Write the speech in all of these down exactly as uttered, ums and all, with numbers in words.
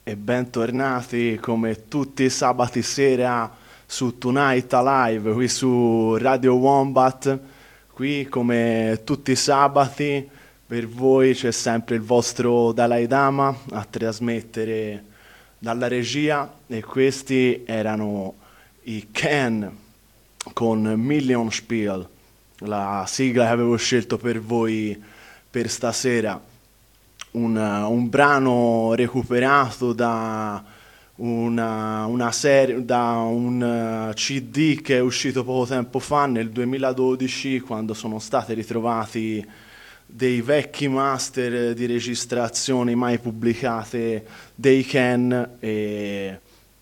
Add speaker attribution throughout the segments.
Speaker 1: e bentornati come tutti i sabati sera su Tonight Alive, qui su Radio Wombat. Qui come tutti i sabati per voi c'è sempre il vostro Dalai Lama a trasmettere dalla regia, e questi erano i Ken con Million Spiel, la sigla che avevo scelto per voi per stasera. Un, un brano recuperato da una, una serie, da un C D che è uscito poco tempo fa, nel duemiladodici, quando sono stati ritrovati dei vecchi master di registrazioni mai pubblicate dei Ken, e,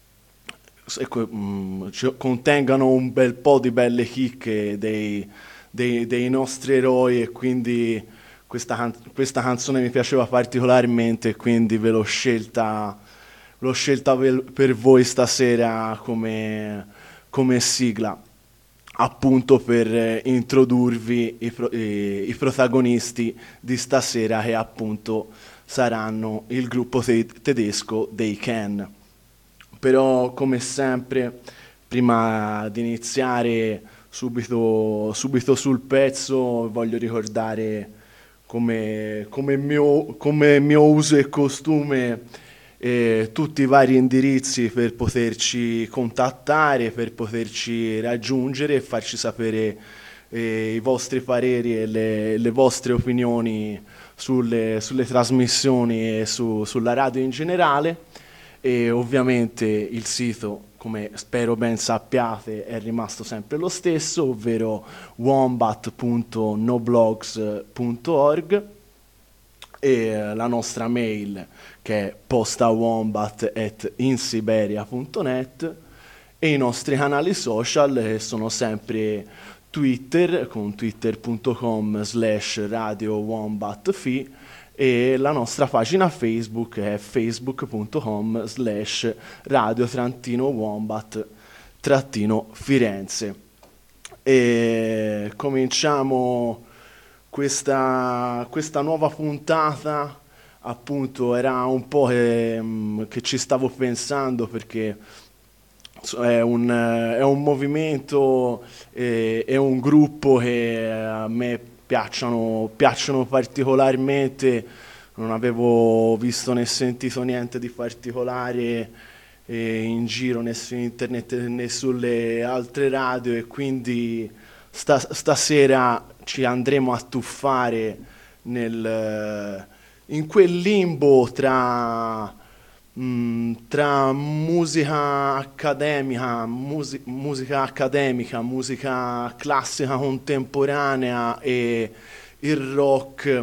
Speaker 1: e mh, contengano un bel po' di belle chicche dei, dei, dei nostri eroi, e quindi questa, can- questa canzone mi piaceva particolarmente, quindi ve l'ho scelta, l'ho scelta per, per voi stasera come, come sigla, appunto per eh, introdurvi i, pro- i- i protagonisti di stasera, che appunto saranno il gruppo te- tedesco dei Ken. Però come sempre, prima di iniziare subito, subito sul pezzo, voglio ricordare come, come mio, come mio uso e costume eh, tutti i vari indirizzi per poterci contattare, per poterci raggiungere e farci sapere eh, i vostri pareri e le, le vostre opinioni sulle, sulle trasmissioni e su- sulla radio in generale. E ovviamente il sito, come spero ben sappiate, è rimasto sempre lo stesso, ovvero wombat punto noblogs punto org, e la nostra mail, che è postawombat at insiberia punto net, e i nostri canali social, che sono sempre Twitter con twitter punto com slash radio wombatfi, e la nostra pagina Facebook è facebook punto com slash radio trattino wombat trattino Firenze. E cominciamo questa, questa nuova puntata. Appunto, era un po' che, mm, che ci stavo pensando, perché è un, è un movimento, eh, è un gruppo che a me piacciono, piacciono particolarmente. Non avevo visto né sentito niente di particolare eh, in giro, né su internet né sulle altre radio, e quindi sta- stasera ci andremo a tuffare nel, in quel limbo tra Mm, tra musica accademica, musi- musica accademica, musica classica contemporanea e il rock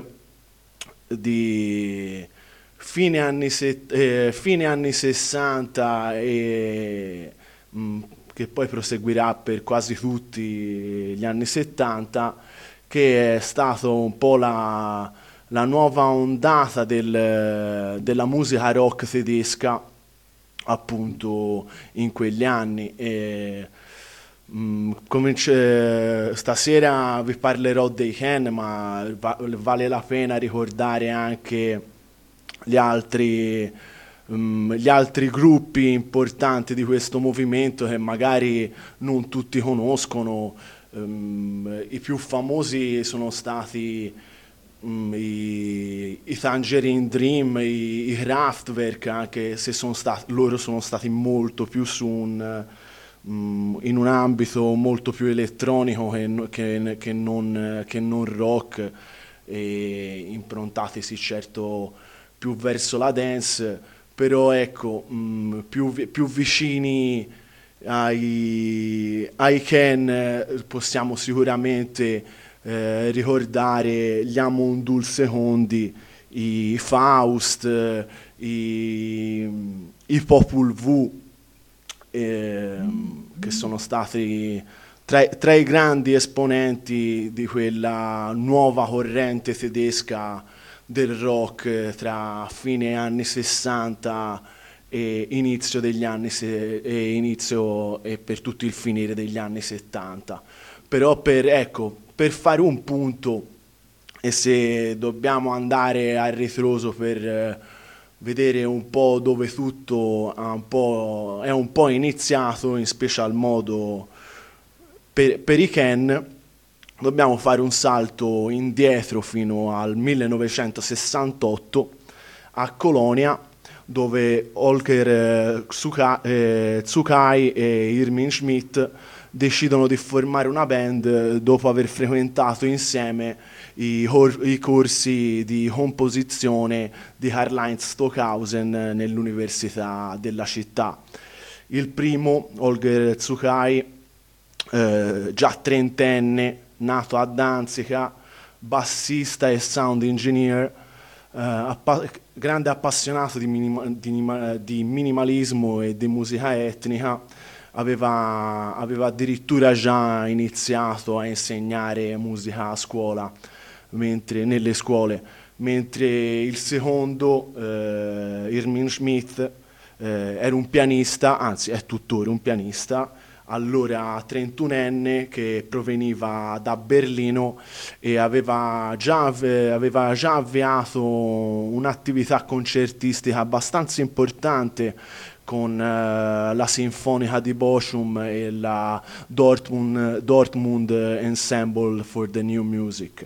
Speaker 1: di fine anni, set- eh, fine anni sessanta, e mm, che poi proseguirà per quasi tutti gli anni settanta, che è stato un po' la, la nuova ondata del- della musica rock tedesca, appunto in quegli anni. E, mm, cominci- stasera vi parlerò dei Ken, ma va- vale la pena ricordare anche gli altri, mm, gli altri gruppi importanti di questo movimento, che magari non tutti conoscono. Ehm, i più famosi sono stati mm, i, i Tangerine Dream, i, i Kraftwerk, anche se sono stati, loro sono stati molto più su un, mm, in un ambito molto più elettronico che, no- che- che non, che non rock, e improntatisi certo più verso la dance. Però ecco, mh, più, vi- più vicini ai, ai Ken, eh, possiamo sicuramente eh, ricordare gli Amon Secondi, i Faust, eh, i, i Popul Vuh, ehm, che sono stati tra, tra i grandi esponenti di quella nuova corrente tedesca del rock, eh, tra fine anni sessanta e inizio degli anni se- e inizio e per tutto il finire degli anni settanta. Però per, ecco, per fare un punto, e se dobbiamo andare a ritroso per, eh, vedere un po' dove tutto ha un po', è un po' iniziato, in special modo per, per i Ken, dobbiamo fare un salto indietro fino al millenovecentosessantotto a Colonia, dove Holger eh, Tsuka- eh, Tsukai e Irmin Schmidt decidono di formare una band eh, dopo aver frequentato insieme i, hor- i corsi di composizione di Karl-Heinz Stockhausen eh, nell'università della città. Il primo, Holger Tsukai, eh, già trentenne, nato a Danzica, bassista e sound engineer, eh, appa- grande appassionato di, minima- di nima- di minimalismo e di musica etnica, aveva, aveva addirittura già iniziato a insegnare musica a scuola, mentre, nelle scuole, mentre il secondo, eh, Irmin Schmidt, eh, era un pianista, anzi è tuttora un pianista, allora trentunenne, che proveniva da Berlino e aveva già, ave- aveva già avviato un'attività concertistica abbastanza importante con eh, la Sinfonica di Bochum e la Dortmund, Dortmund Ensemble for the New Music.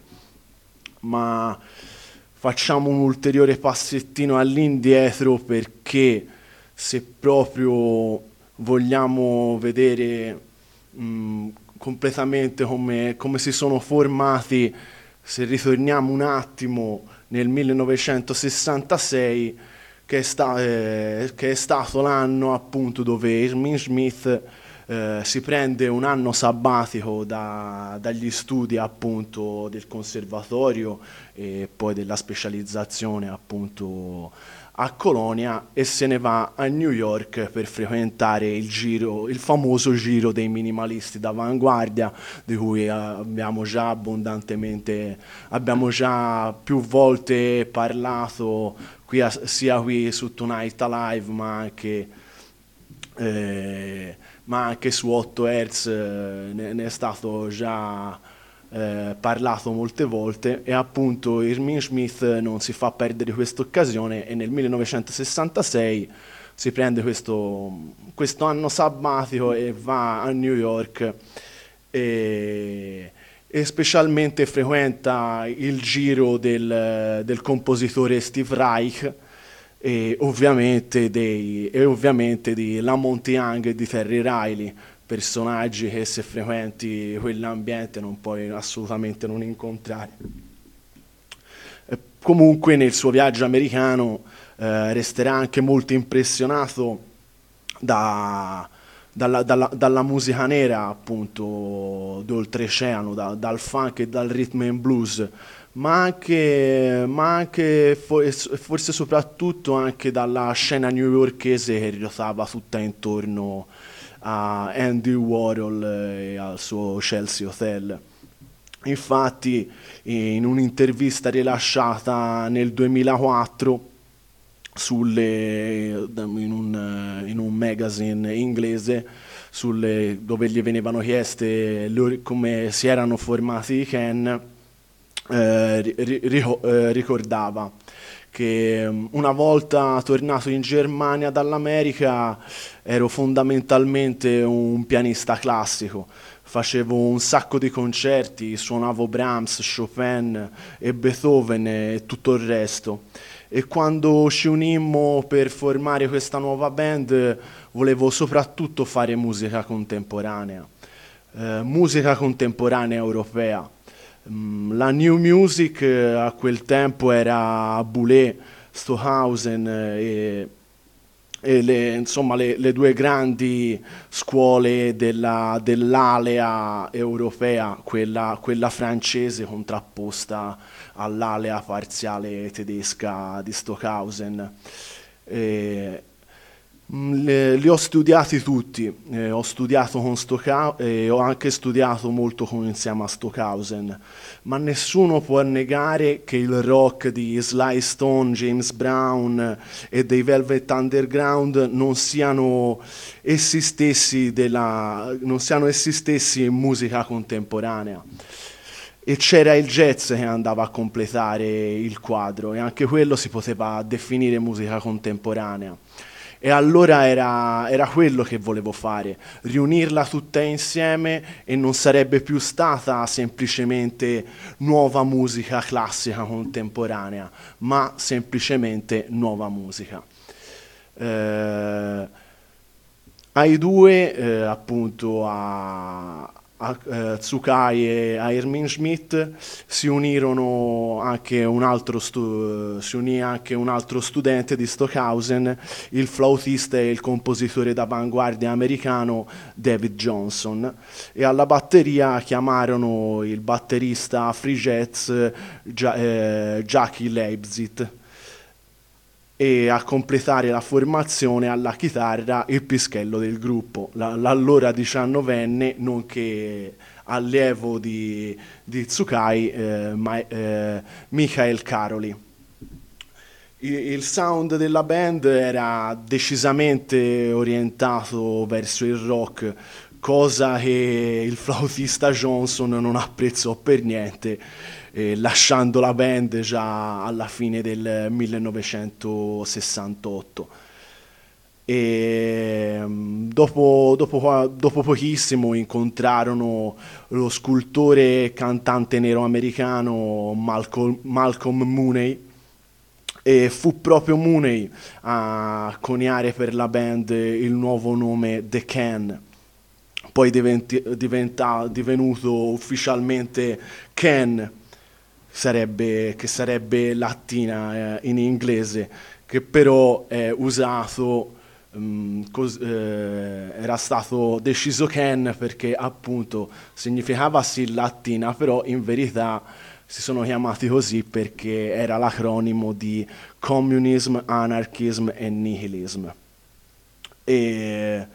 Speaker 1: Ma facciamo un ulteriore passettino all'indietro, perché se proprio vogliamo vedere mh, completamente come, come si sono formati, se ritorniamo un attimo nel millenovecentosessantasei, che è, sta- eh, che è stato l'anno appunto dove Irmin Schmidt eh, si prende un anno sabbatico da- dagli studi appunto del conservatorio e poi della specializzazione appunto a Colonia, e se ne va a New York per frequentare il giro, il famoso giro dei minimalisti d'avanguardia, di cui eh, abbiamo già abbondantemente, abbiamo già più volte parlato qui a- sia qui su Tonight Alive, ma anche, eh, ma anche su otto hertz, eh, ne, ne è stato già eh, parlato molte volte, e appunto Irmin Schmidt non si fa perdere questa occasione e nel millenovecentosessantasei si prende questo, questo anno sabbatico e va a New York, e, e specialmente frequenta il giro del, del compositore Steve Reich e ovviamente, dei, e ovviamente di Lamont Young e di Terry Riley, personaggi che se frequenti quell'ambiente non puoi assolutamente non incontrare. Eh, Comunque nel suo viaggio americano eh, resterà anche molto impressionato da- dalla, dalla- dalla musica nera appunto d'oltreoceano, da- dal funk e dal rhythm and blues, ma anche, ma anche fo- e s- forse soprattutto anche dalla scena newyorkese che ruotava tutta intorno a Andy Warhol e al suo Chelsea Hotel. Infatti, in un'intervista rilasciata nel duemilaquattro sulle, in, un, in un magazine inglese, sulle, dove gli venivano chieste le- come si erano formati i Ken, eh, ri- ri- eh, ricordava che um, una volta tornato in Germania dall'America ero fondamentalmente un pianista classico. Facevo un sacco di concerti, suonavo Brahms, Chopin e Beethoven e tutto il resto. E quando ci unimmo per formare questa nuova band, volevo soprattutto fare musica contemporanea, eh, musica contemporanea europea. Mm, La new music eh, a quel tempo era Boulez, Stockhausen eh, e, e le, insomma, le, le due grandi scuole della- dell'alea europea, quella, quella francese contrapposta all'alea parziale tedesca di Stockhausen. E, Mm, le- li ho studiati tutti, eh, ho studiato con Stockhausen e ho anche studiato molto con, insieme a Stockhausen, ma nessuno può negare che il rock di Sly Stone, James Brown e dei Velvet Underground non siano essi stessi, della, non siano essi stessi in musica contemporanea. e c'era il jazz che andava a completare il quadro, e anche quello si poteva definire musica contemporanea. E allora era, era quello che volevo fare, riunirla tutta insieme, e non sarebbe più stata semplicemente nuova musica classica contemporanea, ma semplicemente nuova musica. Eh, ai due, eh, appunto a, a eh, Tsukai e a Irmin Schmidt, si unirono anche un altro stu- si unì anche un altro studente di Stockhausen, il flautista e il compositore d'avanguardia americano David Johnson, e alla batteria chiamarono il batterista free jazz Gia- eh, Jackie Leibzit, e a completare la formazione alla chitarra il pischello del gruppo, la- l'allora diciannovenne, nonché allievo di, di Tsukai, eh, Ma- eh, Michael Caroli. Il, il sound della band era decisamente orientato verso il rock, cosa che il flautista Johnson non apprezzò per niente, eh, lasciando la band già alla fine del millenovecentosessantotto. E mm, dopo, dopo qua- dopo pochissimo incontrarono lo scultore e cantante nero americano Malcolm, Malcolm Mooney, e fu proprio Mooney a coniare per la band il nuovo nome The Can, poi diventi- diventa- divenuto ufficialmente Ken, sarebbe, che sarebbe lattina, eh, in inglese, che però è usato, mm, cos- eh, era stato deciso Ken perché appunto significava sì lattina, però in verità si sono chiamati così perché era l'acronimo di Communism, Anarchism e Nihilism. E,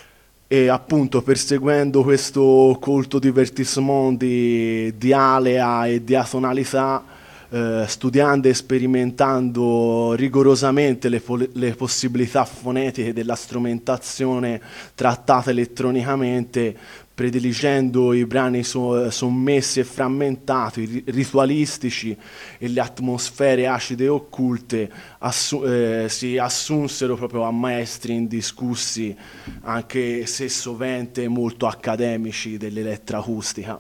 Speaker 1: e appunto, perseguendo questo culto divertissement di, di alea e di atonalità, eh, studiando e sperimentando rigorosamente le, pol- le possibilità fonetiche della strumentazione trattata elettronicamente, prediligendo i brani so- sommessi e frammentati, ri- ritualistici, e le atmosfere acide e occulte, assu- eh, si assunsero proprio a maestri indiscussi, anche se sovente molto accademici, dell'elettroacustica.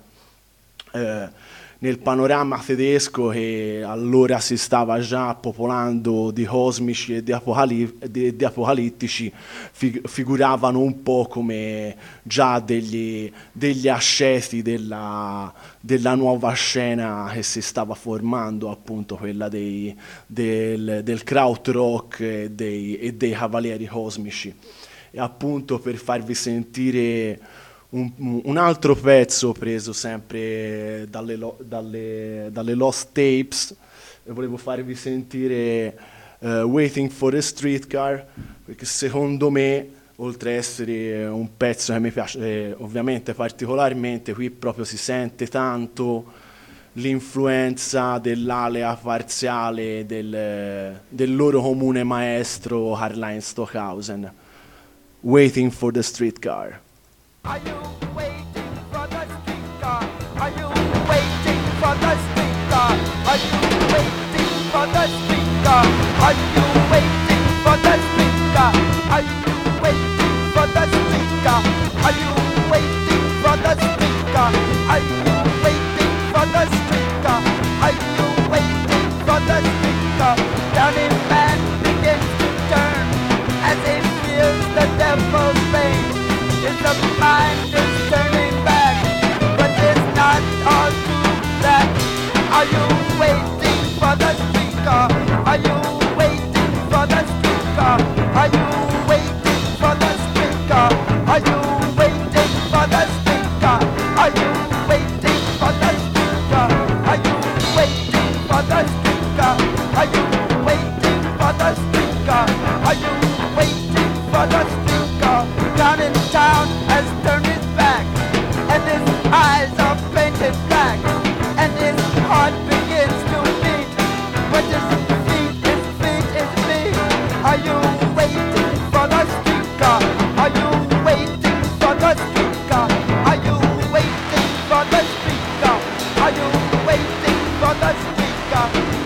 Speaker 1: Eh, nel panorama tedesco, che allora si stava già popolando di cosmici e di, apocali- di- di apocalittici, fi- figuravano un po' come già degli, degli asceti della, della nuova scena che si stava formando, appunto quella dei, del, del krautrock e dei, e dei cavalieri cosmici. E appunto, per farvi sentire un, un altro pezzo preso sempre dalle, lo- dalle- dalle Lost Tapes, e volevo farvi sentire eh, Waiting for a Streetcar, perché secondo me, oltre a essere un pezzo che mi piace, eh, ovviamente particolarmente, qui proprio si sente tanto l'influenza dell'alea parziale del, del loro comune maestro Karlheinz Stockhausen. Waiting for the Streetcar.
Speaker 2: Are you waiting for the streetcar? Are you waiting for the streetcar? Are you waiting for the streetcar? Are you waiting for the streetcar? Are you waiting for the streetcar? Are you waiting for the streetcar? Are you waiting for the streetcar? Are you waiting for the streetcar? Down in man begins to turn as he feels the devil's reign. Is the mind is turning back, but it's not all too bad. Are you waiting for the streetcar? Are you waiting for the streetcar? Are you waiting for the streetcar? Are you waiting for the streetcar? Are you waiting for the streetcar? Are you waiting for the streetcar? Are you waiting for the streetcar? Are you waiting for the streetcar? Down in town has turned his back, and his eyes are painted black, and his heart begins to beat, but his feet, his feet, his feet. Are you waiting for the streetcar? Are you waiting for the streetcar? Are you waiting for the streetcar? Are you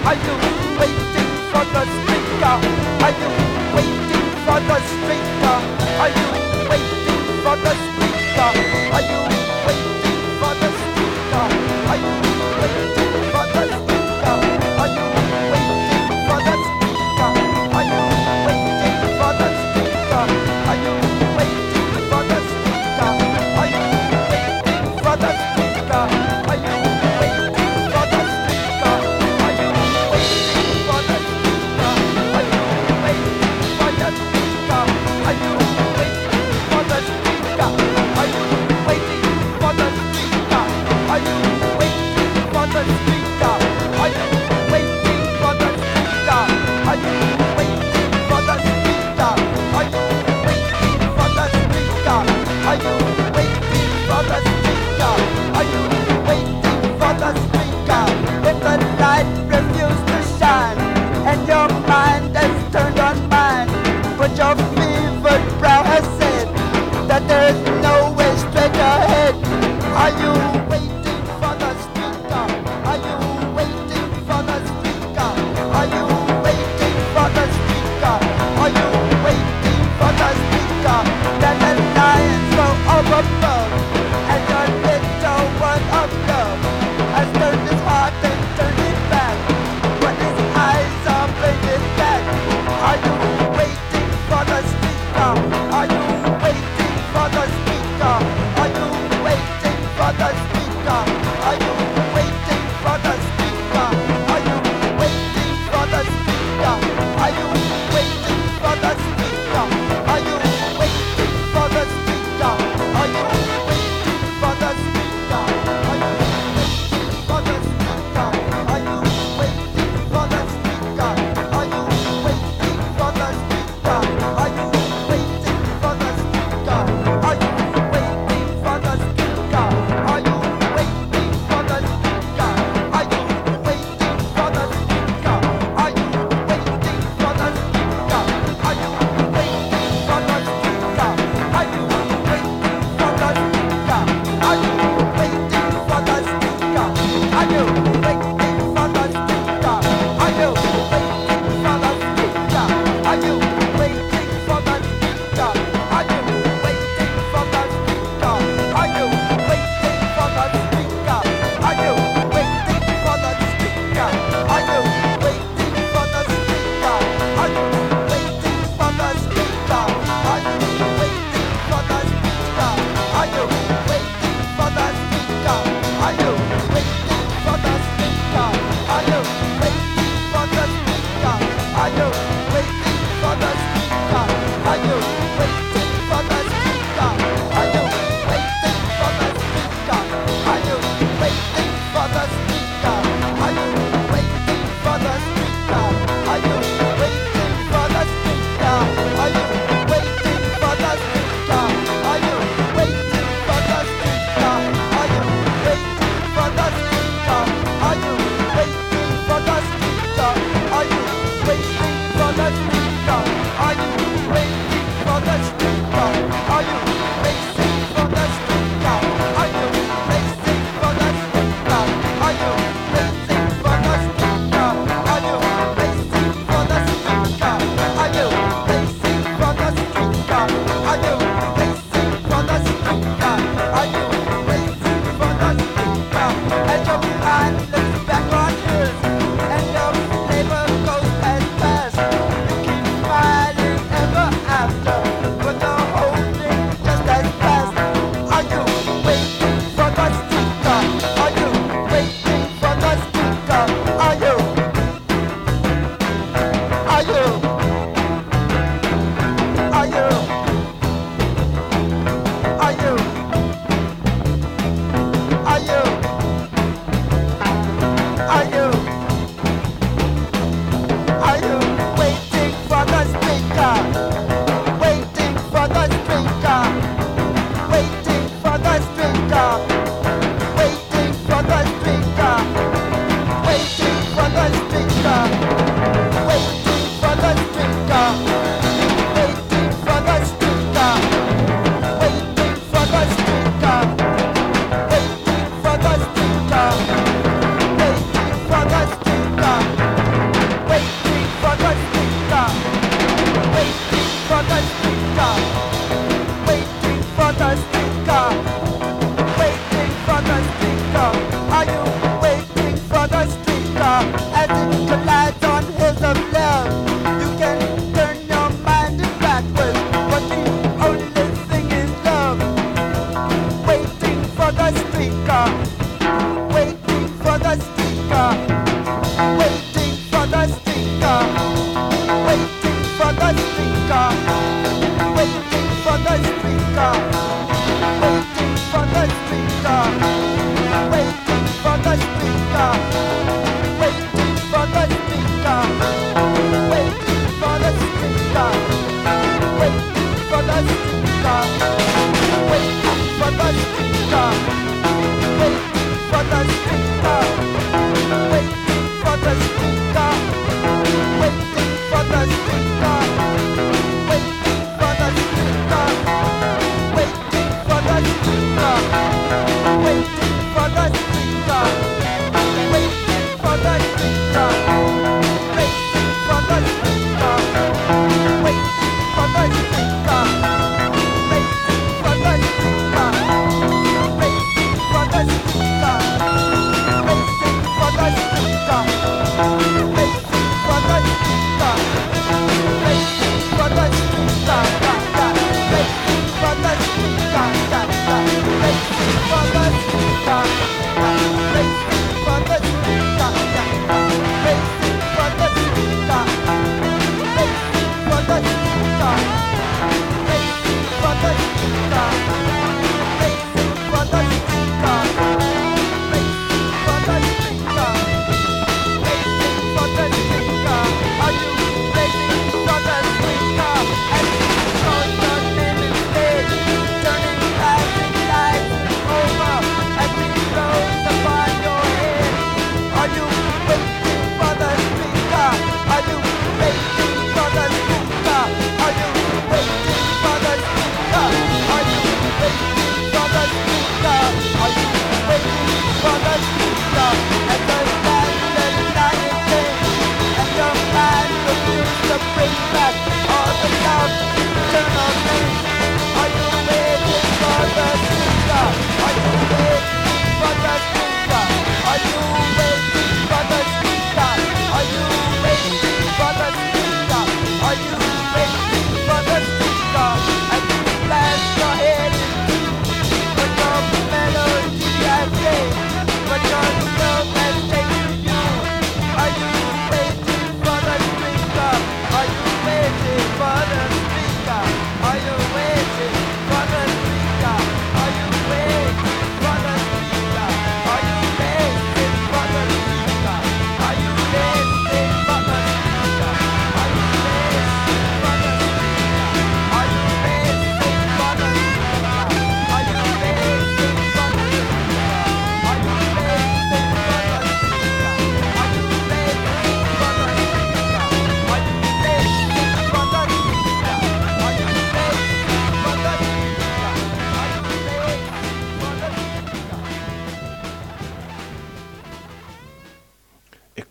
Speaker 2: Are you waiting for the speaker? Are you waiting for the speaker? Are you waiting for the speaker? Are you waiting for the speaker? Are you waiting for the speaker? Are you waiting for the speaker? Are you waiting for the speaker? Are you waiting for the speaker? Are you waiting for the speaker? Are you waiting for the speaker? Are you waiting for the speaker? Are you waiting for the speaker? Are you waiting for the speaker? Are you waiting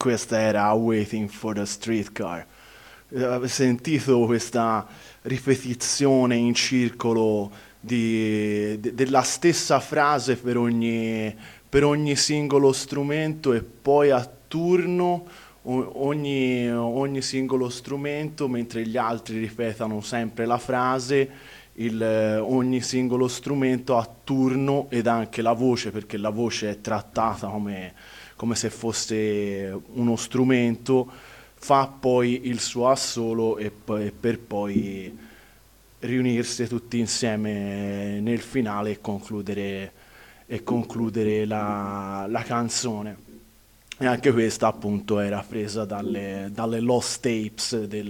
Speaker 1: questa era Waiting for the Streetcar. Avete sentito questa ripetizione in circolo di, de, della stessa frase per ogni, per ogni singolo strumento, e poi a turno ogni, ogni singolo strumento, mentre gli altri ripetano sempre la frase, il, ogni singolo strumento a turno, ed anche la voce, perché la voce è trattata come, come se fosse uno strumento, fa poi il suo assolo e poi, per poi riunirsi tutti insieme nel finale e concludere, e concludere la, la canzone. E anche questa appunto era presa dalle, dalle Lost Tapes del,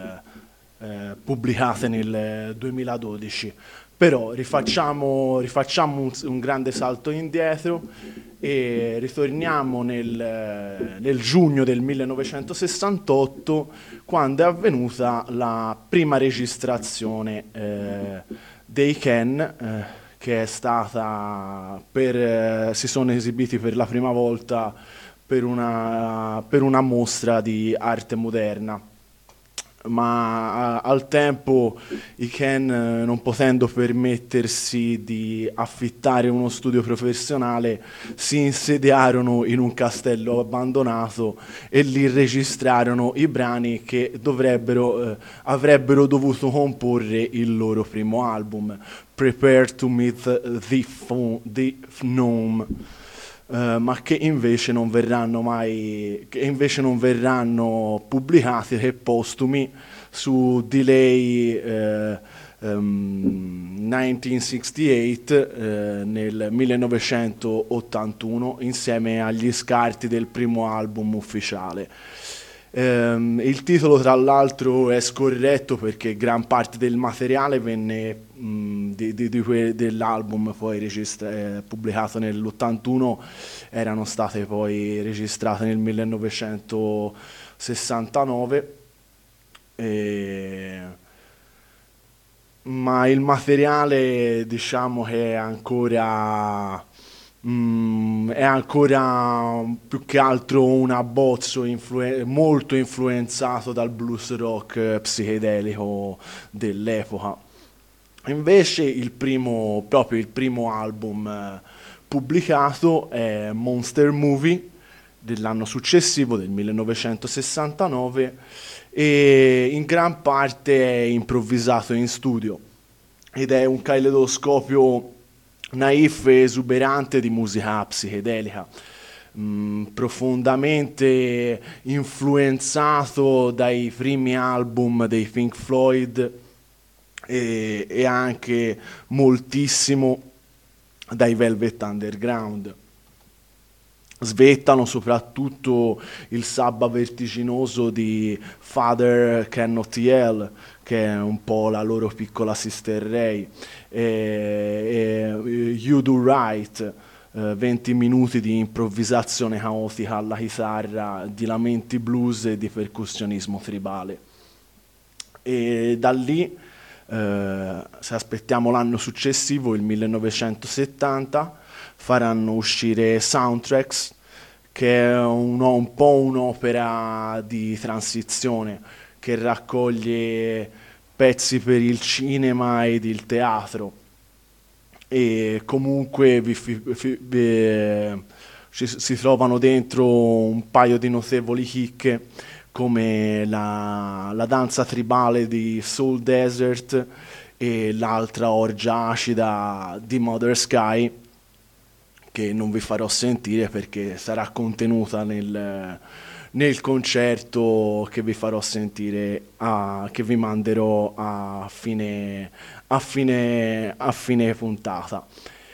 Speaker 1: eh, pubblicate nel duemiladodici. Però rifacciamo, rifacciamo un, un grande salto indietro e ritorniamo nel, nel giugno del millenovecentosessantotto, quando è avvenuta la prima registrazione eh, dei Ken, eh, che è stata per, eh, si sono esibiti per la prima volta per una, per una mostra di arte moderna. Ma a, al tempo i Ken, eh, non potendo permettersi di affittare uno studio professionale, si insediarono in un castello abbandonato e lì registrarono i brani che dovrebbero, eh, avrebbero dovuto comporre il loro primo album, Prepare to Meet the, Fo- the Gnome. Uh, ma che invece non verranno mai, che invece non verranno pubblicati, che postumi, su Delay uh, um, millenovecentosessantotto uh, nel millenovecentottantuno, insieme agli scarti del primo album ufficiale. Um, il titolo tra l'altro è scorretto, perché gran parte del materiale venne mh, di, di, di que- dell'album poi registra- eh, pubblicato nell'ottantuno erano state poi registrate nel millenovecentosessantanove, e... ma il materiale, diciamo, che è ancora Mm, è ancora più che altro un abbozzo influ- molto influenzato dal blues rock eh, psichedelico dell'epoca. Invece il primo, proprio il primo album eh, pubblicato è Monster Movie dell'anno successivo, del millenovecentosessantanove, e in gran parte è improvvisato in studio ed è un caleidoscopio naif e esuberante di musica psichedelica, mh, profondamente influenzato dai primi album dei Pink Floyd e, e anche moltissimo dai Velvet Underground. Svettano soprattutto il sabba vertiginoso di Father Cannot Yell, che è un po' la loro piccola Sister Ray, e, e You Do Right, eh, venti minuti di improvvisazione caotica alla chitarra, di lamenti blues e di percussionismo tribale. E da lì, eh, se aspettiamo l'anno successivo, il millenovecentosettanta, faranno uscire Soundtracks, che è un, un po' un'opera di transizione che raccoglie pezzi per il cinema ed il teatro, e comunque vi, vi, vi, ci, si trovano dentro un paio di notevoli chicche, come la, la danza tribale di Soul Desert e l'altra orgia acida di Mother Sky, che non vi farò sentire perché sarà contenuta nel, nel concerto che vi farò sentire, a, che vi manderò a fine, a fine, a fine puntata.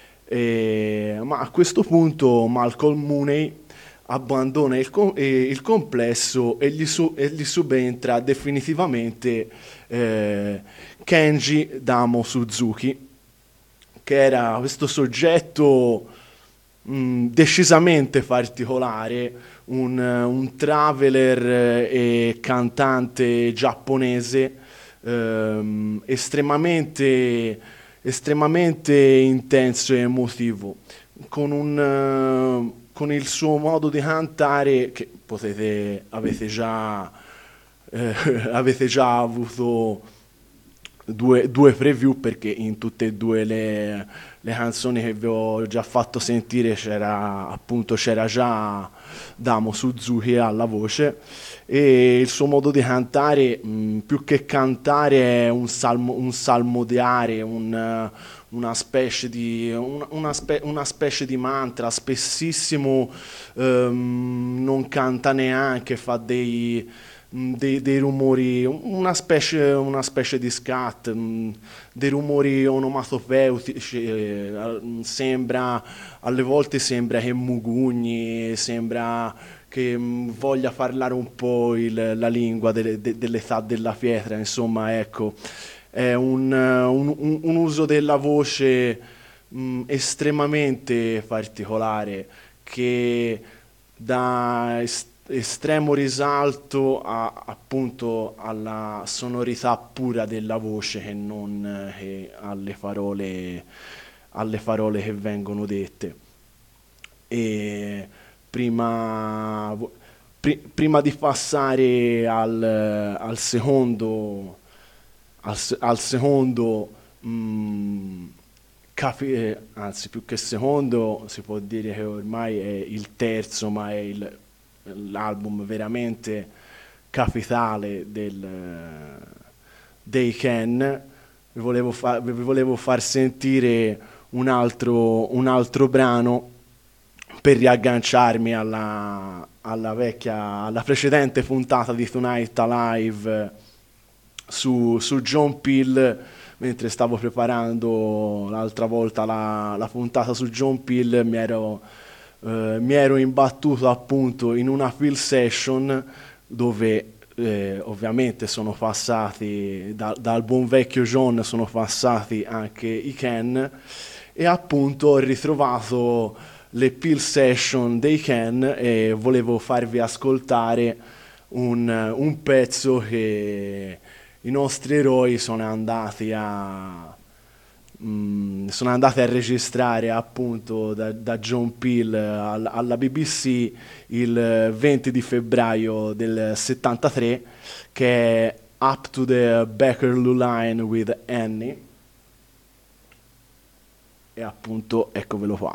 Speaker 1: E, ma a questo punto Malcolm Mooney abbandona il, eh, il complesso e gli, su, e gli subentra definitivamente eh, Kenji Damo Suzuki, che era questo soggetto mh, decisamente particolare, un, un traveler e cantante giapponese ehm, estremamente, estremamente intenso e emotivo, con un... con il suo modo di cantare che potete, avete già, eh, avete già avuto due, due preview, perché in tutte e due le, le canzoni che vi ho già fatto sentire c'era appunto c'era già Damo Suzuki alla voce, e il suo modo di cantare, mh, più che cantare, è un, salmo, un salmodiare, un, eh, una, specie di, un- una, spe- una specie di mantra. Spessissimo ehm, non canta neanche, fa dei, mh, dei, dei rumori, una specie, una specie di scat, mh, dei rumori onomatopeutici, eh, al- sembra, alle volte sembra che mugugni, sembra che mh, voglia parlare un po' il- la lingua delle- de- dell'età della pietra, insomma, ecco, è un, eh, un- un- un uso della voce mh, estremamente particolare, che da es- estremo risalto a- appunto alla sonorità pura della voce, che non eh, che alle parole, alle parole che vengono dette. E prima, pri- prima di passare al, al secondo, al, se- al secondo mh, capi- eh, anzi, più che secondo, si può dire che ormai è il terzo, ma è il- l'album veramente capitale del, dei Ken. Vi volevo, fa- vi volevo far sentire un altro, un altro brano per riagganciarmi alla, alla vecchia, alla precedente puntata di Tonight Alive su, su John Peel. Mentre stavo preparando l'altra volta la, la puntata su John Peel, mi ero, eh, mi ero imbattuto appunto in una Peel session dove eh, ovviamente sono passati da- dal buon vecchio John, sono passati anche i Ken, e appunto ho ritrovato le Peel session dei Ken e volevo farvi ascoltare un, un pezzo che i nostri eroi sono andati a, mm, sono andati a registrare appunto da, da John Peel al- alla B B C il venti di febbraio del settantatré, che è Up to the Bakerloo Line with Annie, e appunto eccovelo qua.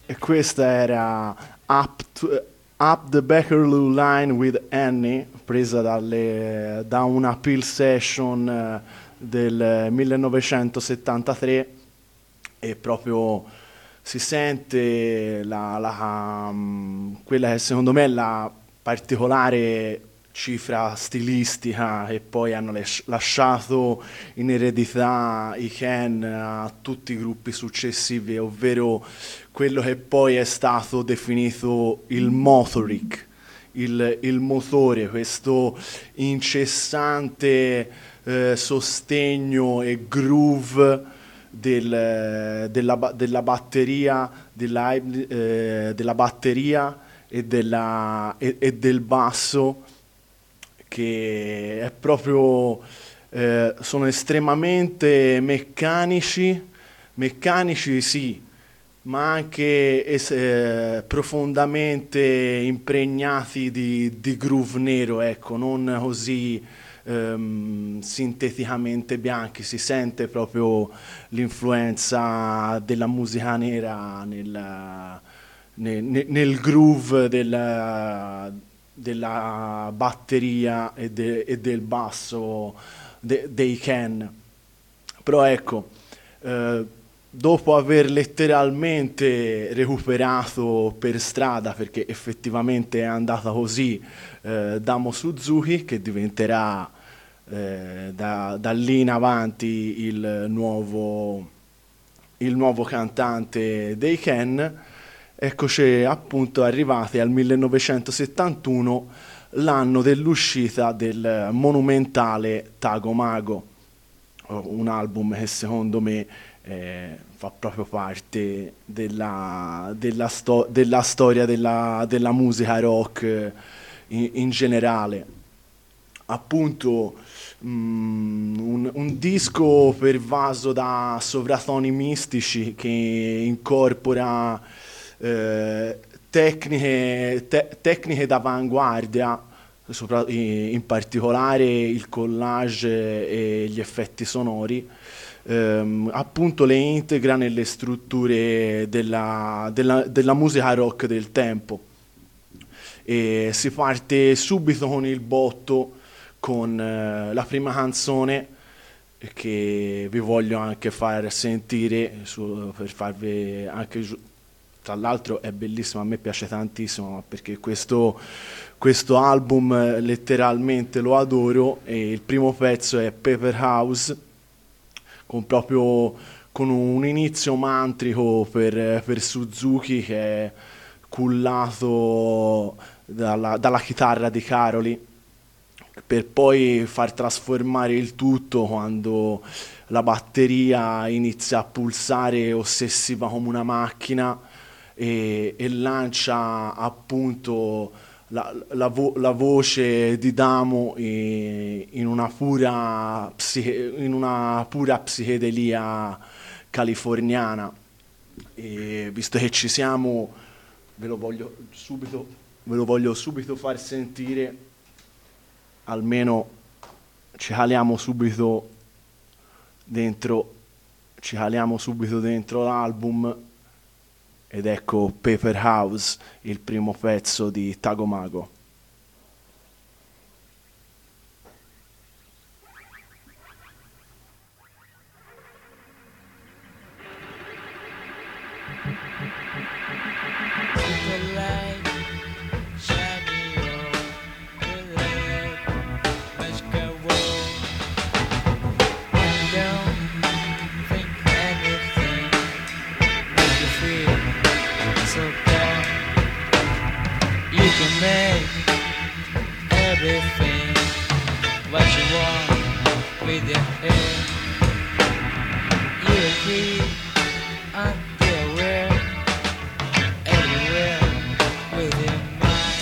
Speaker 1: E questa era Up, to- Up the Bakerloo Line with Annie, presa dalle- da una Peel Session eh, del millenovecentosettantatré, e proprio si sente la- la, mm, quella che secondo me è la particolare cifra stilistica che poi hanno les- lasciato in eredità i Ken a tutti i gruppi successivi, ovvero quello che poi è stato definito il motoric, il, il motore, questo incessante eh, sostegno e groove del- della, ba- della batteria, della, eh, della batteria e, della- e- e del basso, che è proprio, eh, sono estremamente meccanici, meccanici sì, ma anche es- eh, profondamente impregnati di, di groove nero, ecco, non così ehm, sinteticamente bianchi. Si sente proprio l'influenza della musica nera nel, nel, nel- nel groove della, della batteria e, de- e del basso de- dei Ken. Però ecco, eh, dopo aver letteralmente recuperato per strada, perché effettivamente è andata così, eh, Damo Suzuki, che diventerà eh, da, da lì in avanti il nuovo, il nuovo cantante dei Ken, eccoci appunto arrivati al millenovecentosettantuno, l'anno dell'uscita del monumentale Tago Mago, un album che secondo me eh, fa proprio parte della, della, sto- della storia della, della musica rock eh, in, in generale. Appunto, mm, un, un disco pervaso da sovratoni mistici che incorpora eh, tecniche, te- tecniche d'avanguardia, sopra- in in particolare il collage e gli effetti sonori. Ehm, appunto le integra nelle strutture della, della- della musica rock del tempo, e si parte subito con il botto con eh, la prima canzone, che vi voglio anche far sentire su- per farvi anche giu- tra l'altro è bellissimo, a me piace tantissimo perché questo, questo album eh, letteralmente lo adoro, e il primo pezzo è Paper House, con proprio con un inizio mantrico per, per Suzuki, che è cullato dalla, dalla chitarra di Caroli, per poi far trasformare il tutto quando la batteria inizia a pulsare ossessiva come una macchina, e, e lancia appunto la, la vo- la voce di Damo i- in una pura, psiche- in una pura psichedelia californiana. E visto che ci siamo, ve lo voglio subito, ve lo voglio subito far sentire, almeno ci caliamo subito dentro, ci caliamo subito dentro l'album, ed ecco Paper House, il primo pezzo di Tago Mago.
Speaker 2: The light shining on the lake, let's go on. Don't think anything, make you feel so calm. You can make everything what you want with your head. You're free and you're aware, everywhere with your mind.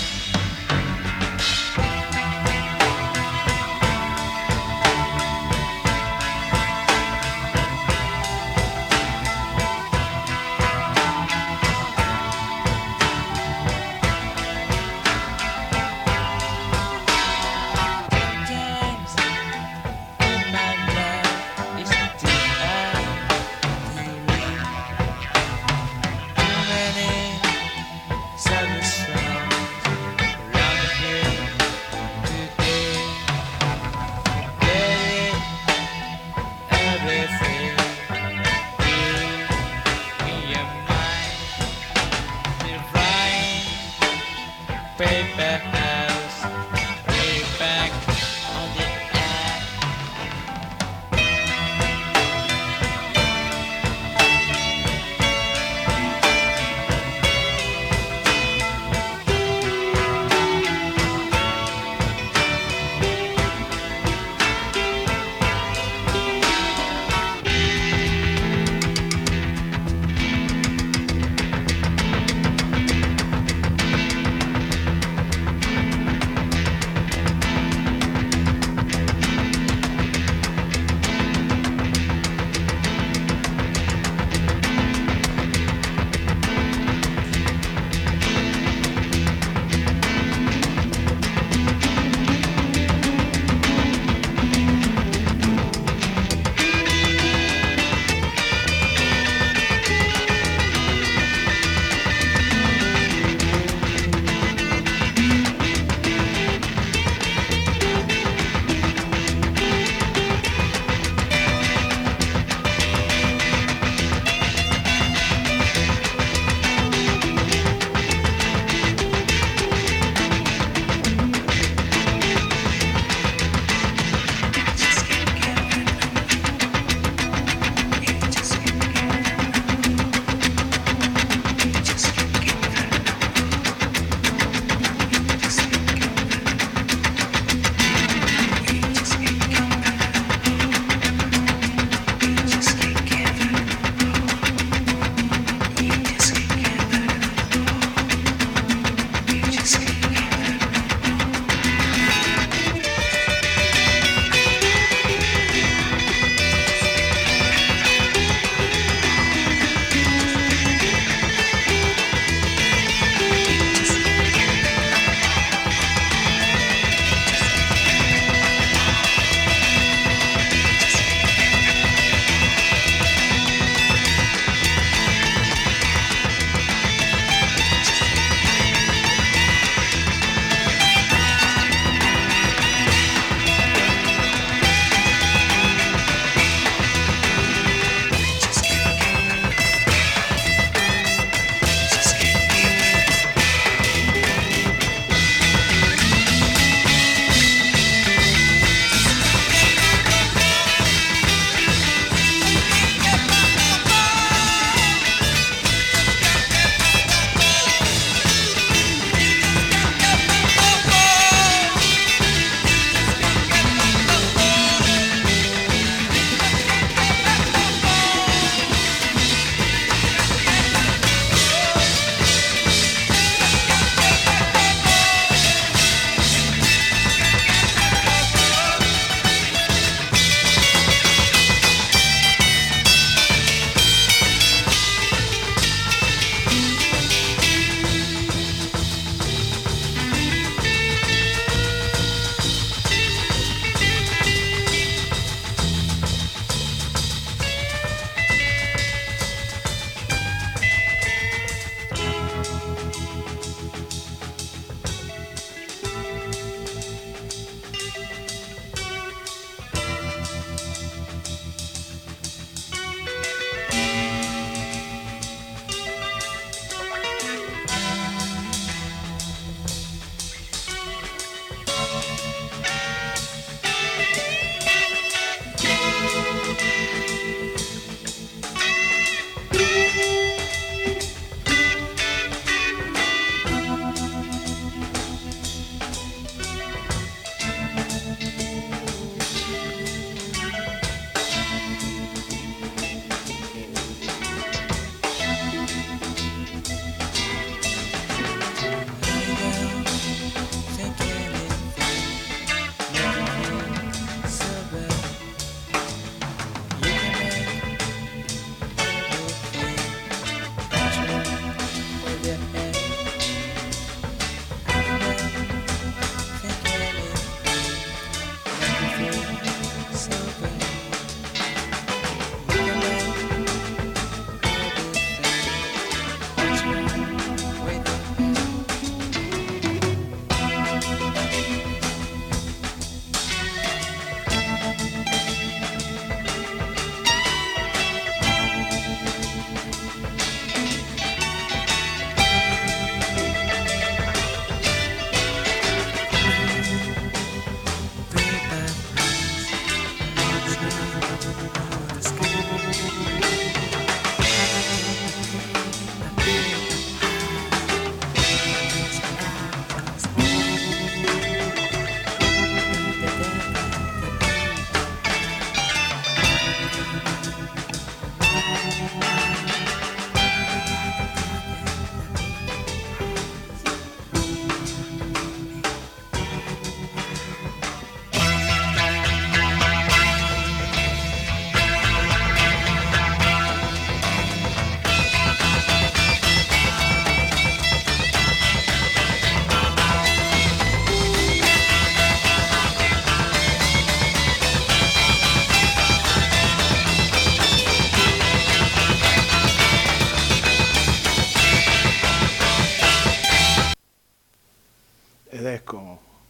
Speaker 2: Sometimes in my life it's too hard to read.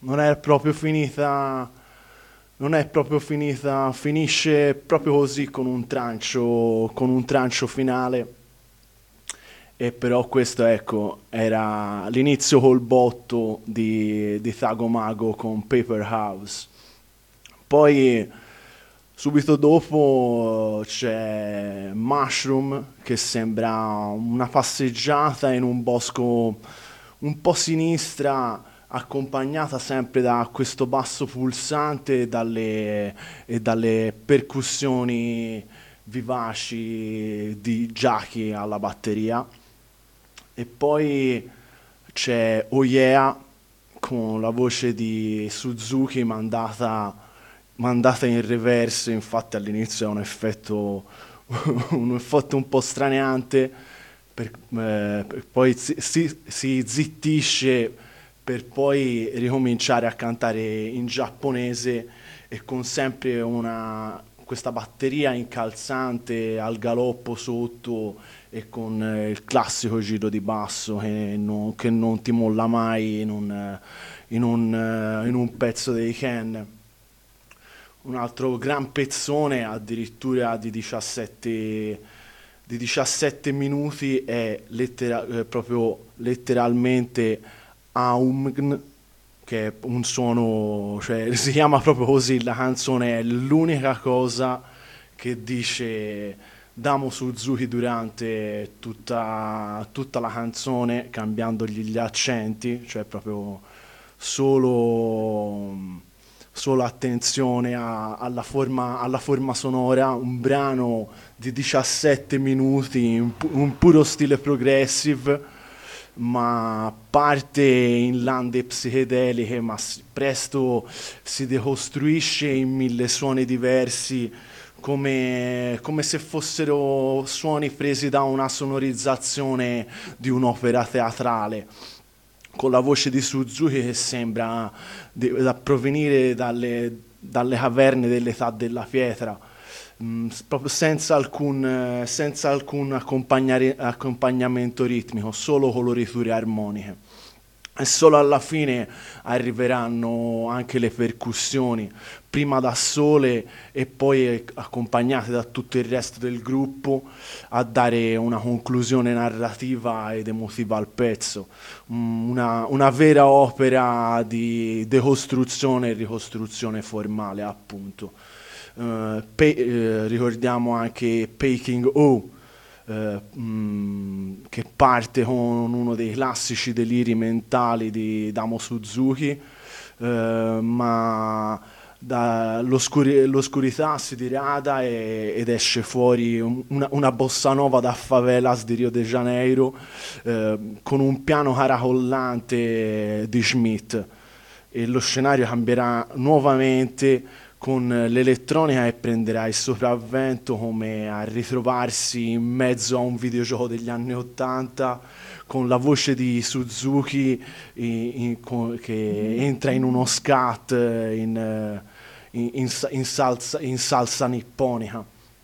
Speaker 1: non è proprio finita, non è proprio finita, finisce proprio così con un trancio, con un trancio finale. E però questo, ecco, era l'inizio col botto di, di Thago Mago con Paper House. Poi subito dopo c'è Mushroom, che sembra una passeggiata in un bosco un po' sinistra, accompagnata sempre da questo basso pulsante e dalle, e dalle percussioni vivaci di Jackie alla batteria. E poi c'è Oh Yeah con la voce di Suzuki mandata, mandata in reverse, infatti all'inizio è un effetto, un effetto un po' straniante, per- eh, per poi si, si- si zittisce per poi ricominciare a cantare in giapponese e con sempre una, questa batteria incalzante al galoppo sotto e con eh, il classico giro di basso che non, che non ti molla mai in un, eh, in un, eh, in un pezzo dei Ken. Un altro gran pezzone, addirittura di diciassette, di diciassette minuti, è lettera- eh, proprio letteralmente Aumgn, che è un suono, cioè si chiama proprio così, la canzone è l'unica cosa che dice Damo Suzuki durante tutta, tutta la canzone, cambiandogli gli accenti, cioè proprio solo, solo attenzione a- alla forma, alla forma sonora, un brano di diciassette minuti, un, pu- un puro stile progressive, ma parte in lande psichedeliche, ma s- presto si decostruisce in mille suoni diversi, come, come se fossero suoni presi da una sonorizzazione di un'opera teatrale, con la voce di Suzuki che sembra di- da provenire dalle, dalle caverne dell'età della pietra, mm, s- proprio senza alcun, eh, senza alcun accompagnare- accompagnamento ritmico, solo coloriture armoniche. E solo alla fine arriveranno anche le percussioni, prima da sole e poi eh, accompagnate da tutto il resto del gruppo, a dare una conclusione narrativa ed emotiva al pezzo. Mm, Una, una vera opera di decostruzione e ricostruzione formale, appunto. Eh, pe- eh, ricordiamo anche Peking O, eh, mh, che parte con uno dei classici deliri mentali di Damo Suzuki, eh, ma da- l'oscuri- l'oscurità si dirada e- ed esce fuori un- una, una bossa nova da favelas di Rio de Janeiro, eh, con un piano caracollante di Schmidt, e lo scenario cambierà nuovamente con l'elettronica che prenderà il sopravvento, come a ritrovarsi in mezzo a un videogioco degli anni ottanta, con la voce di Suzuki in- in- co- che entra in uno scat eh, in, eh, in- in sa- in salsa, in salsa nipponica.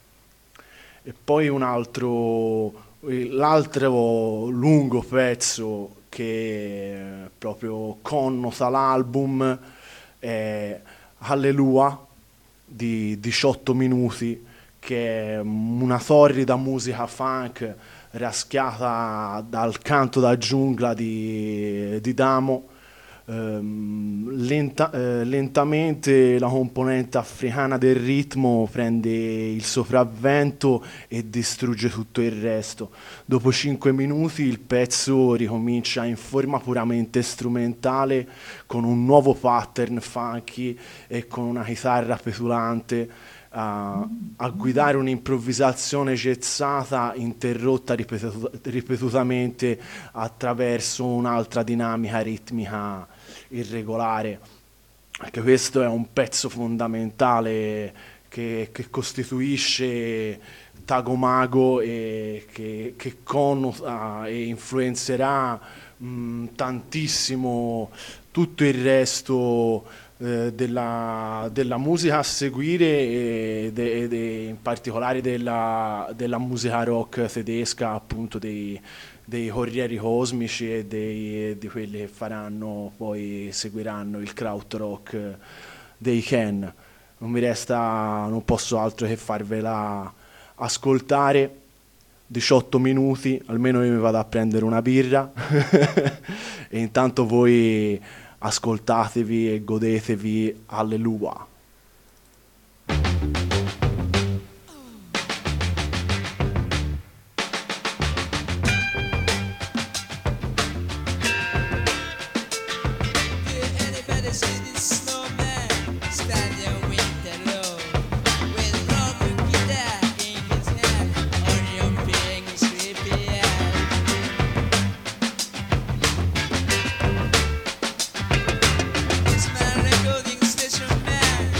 Speaker 1: E poi un altro, l'altro lungo pezzo che proprio connota l'album è Hallelujah di diciotto minuti, che è una torrida musica funk raschiata dal canto da giungla di, di Damo. Ehm, lenta- eh, lentamente la componente africana del ritmo prende il sopravvento e distrugge tutto il resto. Dopo cinque minuti il pezzo ricomincia in forma puramente strumentale, con un nuovo pattern funky e con una chitarra petulante a, a guidare un'improvvisazione gezzata interrotta ripetu- ripetutamente attraverso un'altra dinamica ritmica irregolare. Anche questo è un pezzo fondamentale che, che costituisce Tagomago e che, che connota e influenzerà mh, tantissimo tutto il resto eh, della, della musica a seguire e, de- ed e in particolare della, della musica rock tedesca, appunto dei, dei Corrieri Cosmici e dei, di quelli che faranno, poi seguiranno il krautrock dei Ken. Non mi resta, non posso altro che farvela ascoltare. diciotto minuti, almeno io mi vado a prendere una birra e intanto voi ascoltatevi e godetevi Alleluia.
Speaker 3: It's my recording station man.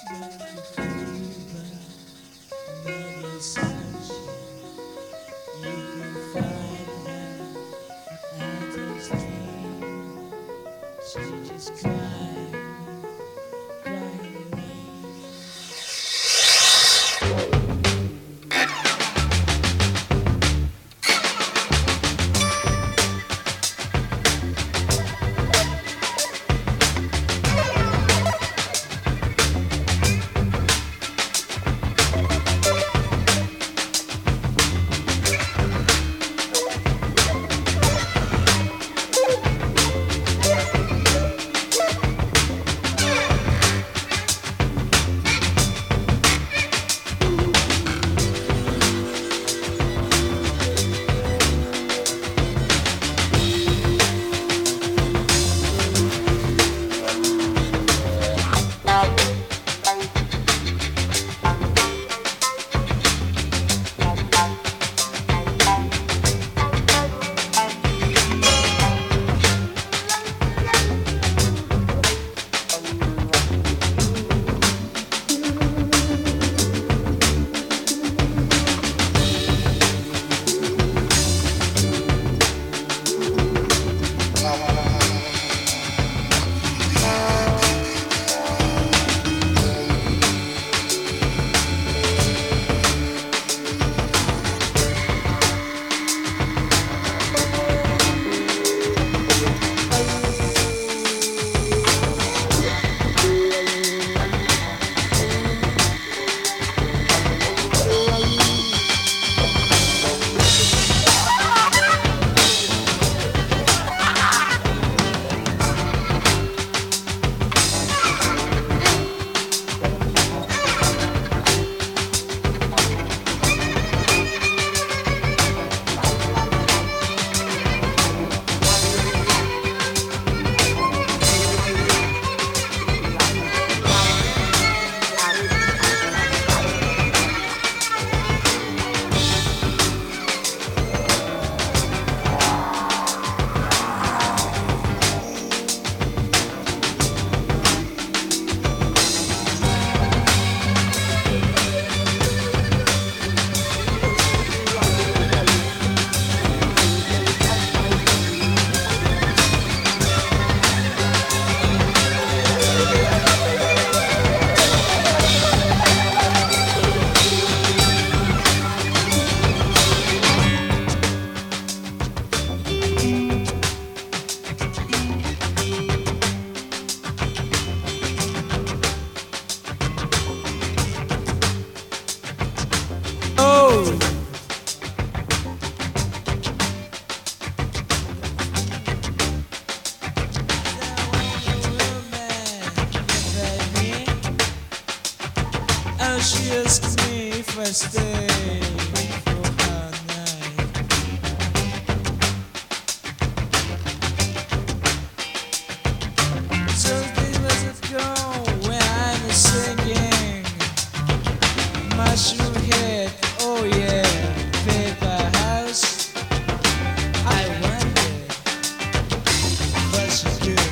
Speaker 3: she asked me if I stay for her night. So this was it go when I'm singing mushroom head, oh yeah, paper house. I wondered what she did.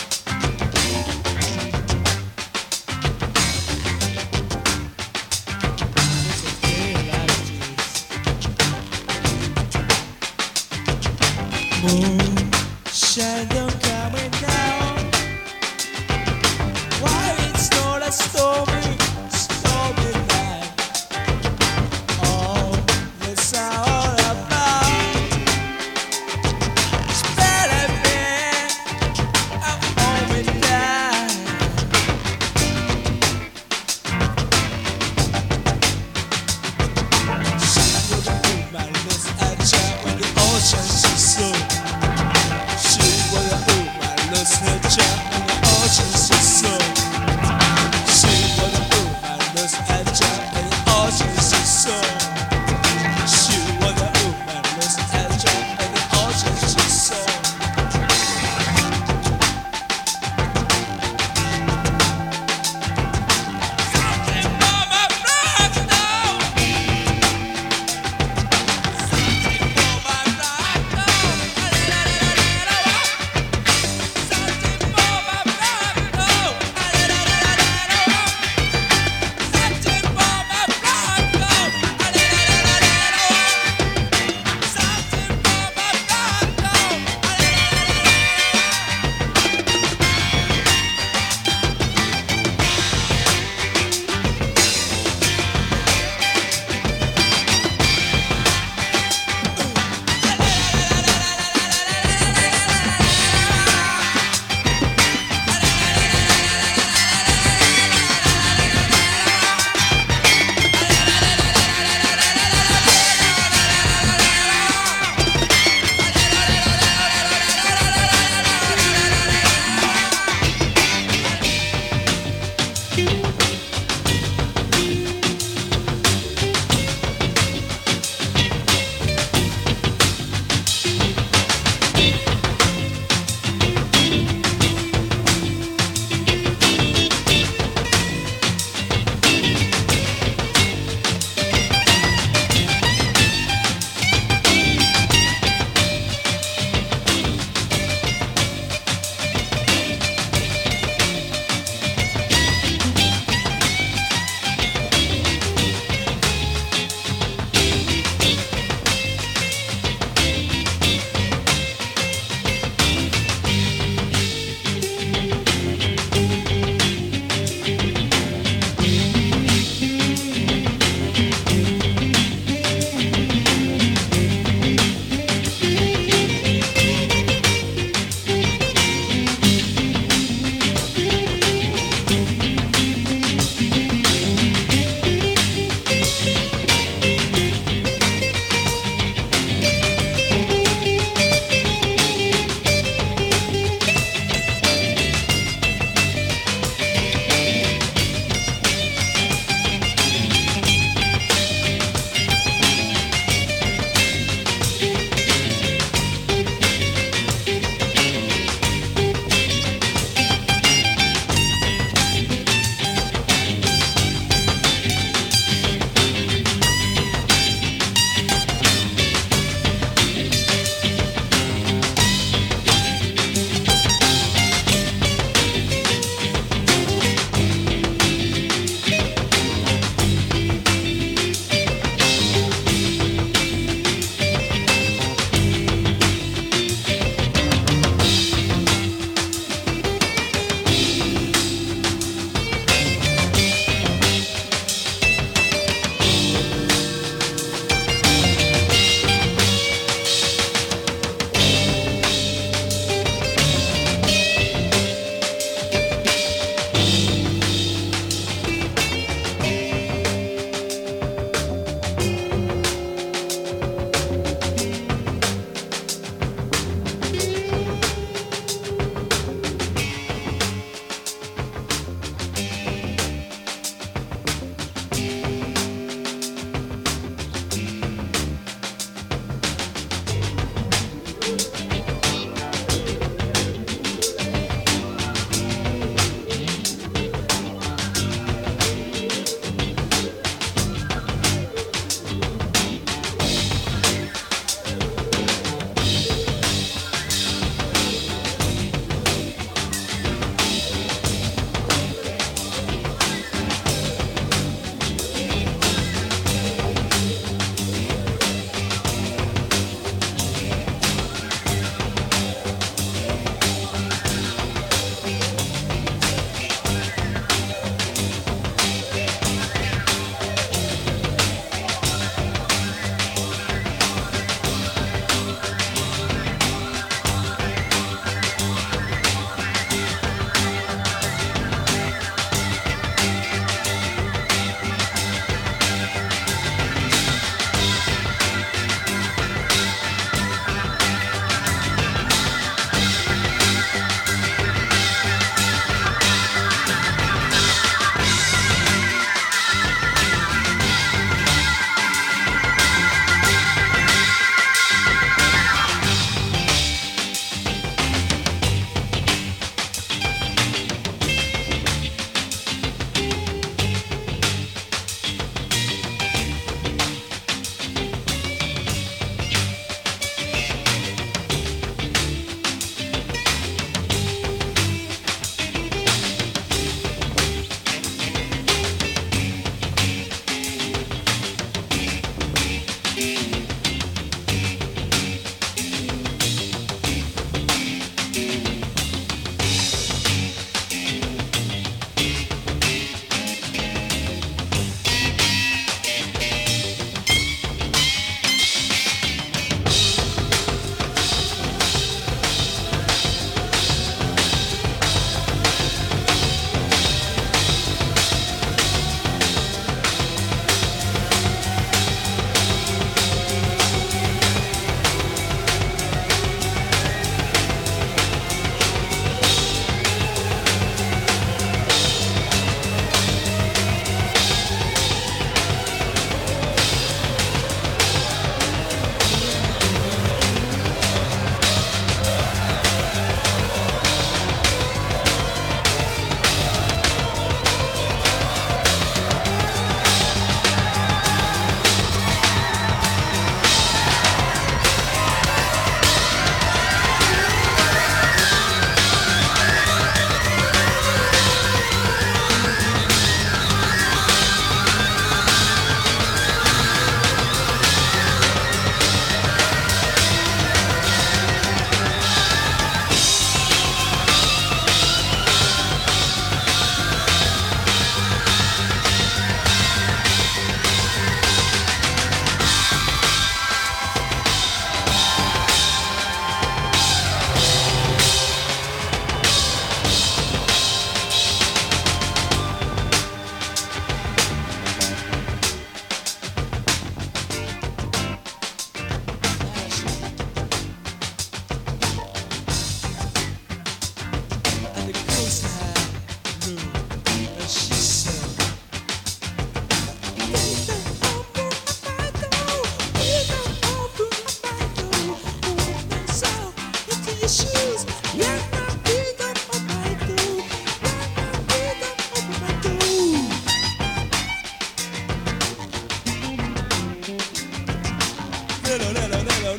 Speaker 3: Moon, shadow coming down. Why it's not a stormy, stormy night? All that's all about. Spell me, I'm home and die. She would put my lips at you when the ocean she saw.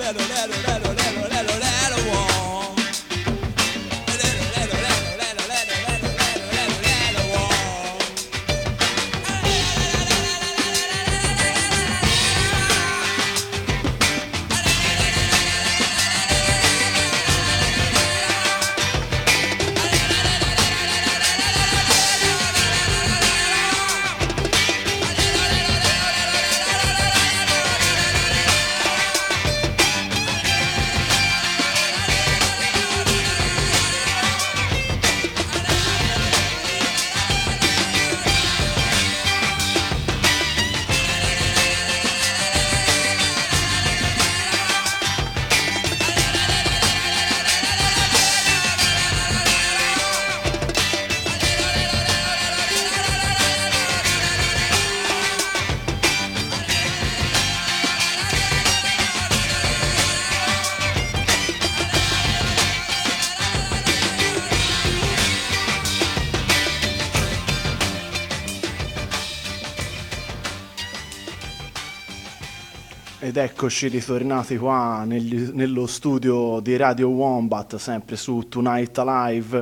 Speaker 1: Ed eccoci ritornati qua negli- nello studio di Radio Wombat, sempre su Tonight Alive,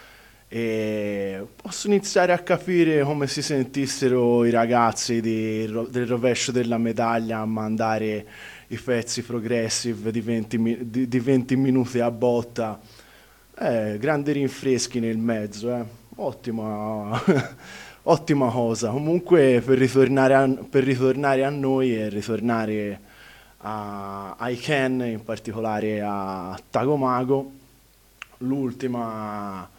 Speaker 1: e posso iniziare a capire come si sentissero i ragazzi di Ro- del rovescio della medaglia a mandare i pezzi progressive di venti, mi- di- di venti minuti a botta. Eh, grandi rinfreschi nel mezzo, eh. Ottima, ottima cosa. Comunque per ritornare a, per ritornare a noi e ritornare a, ai Ken, in particolare a Tagomago, l'ultima,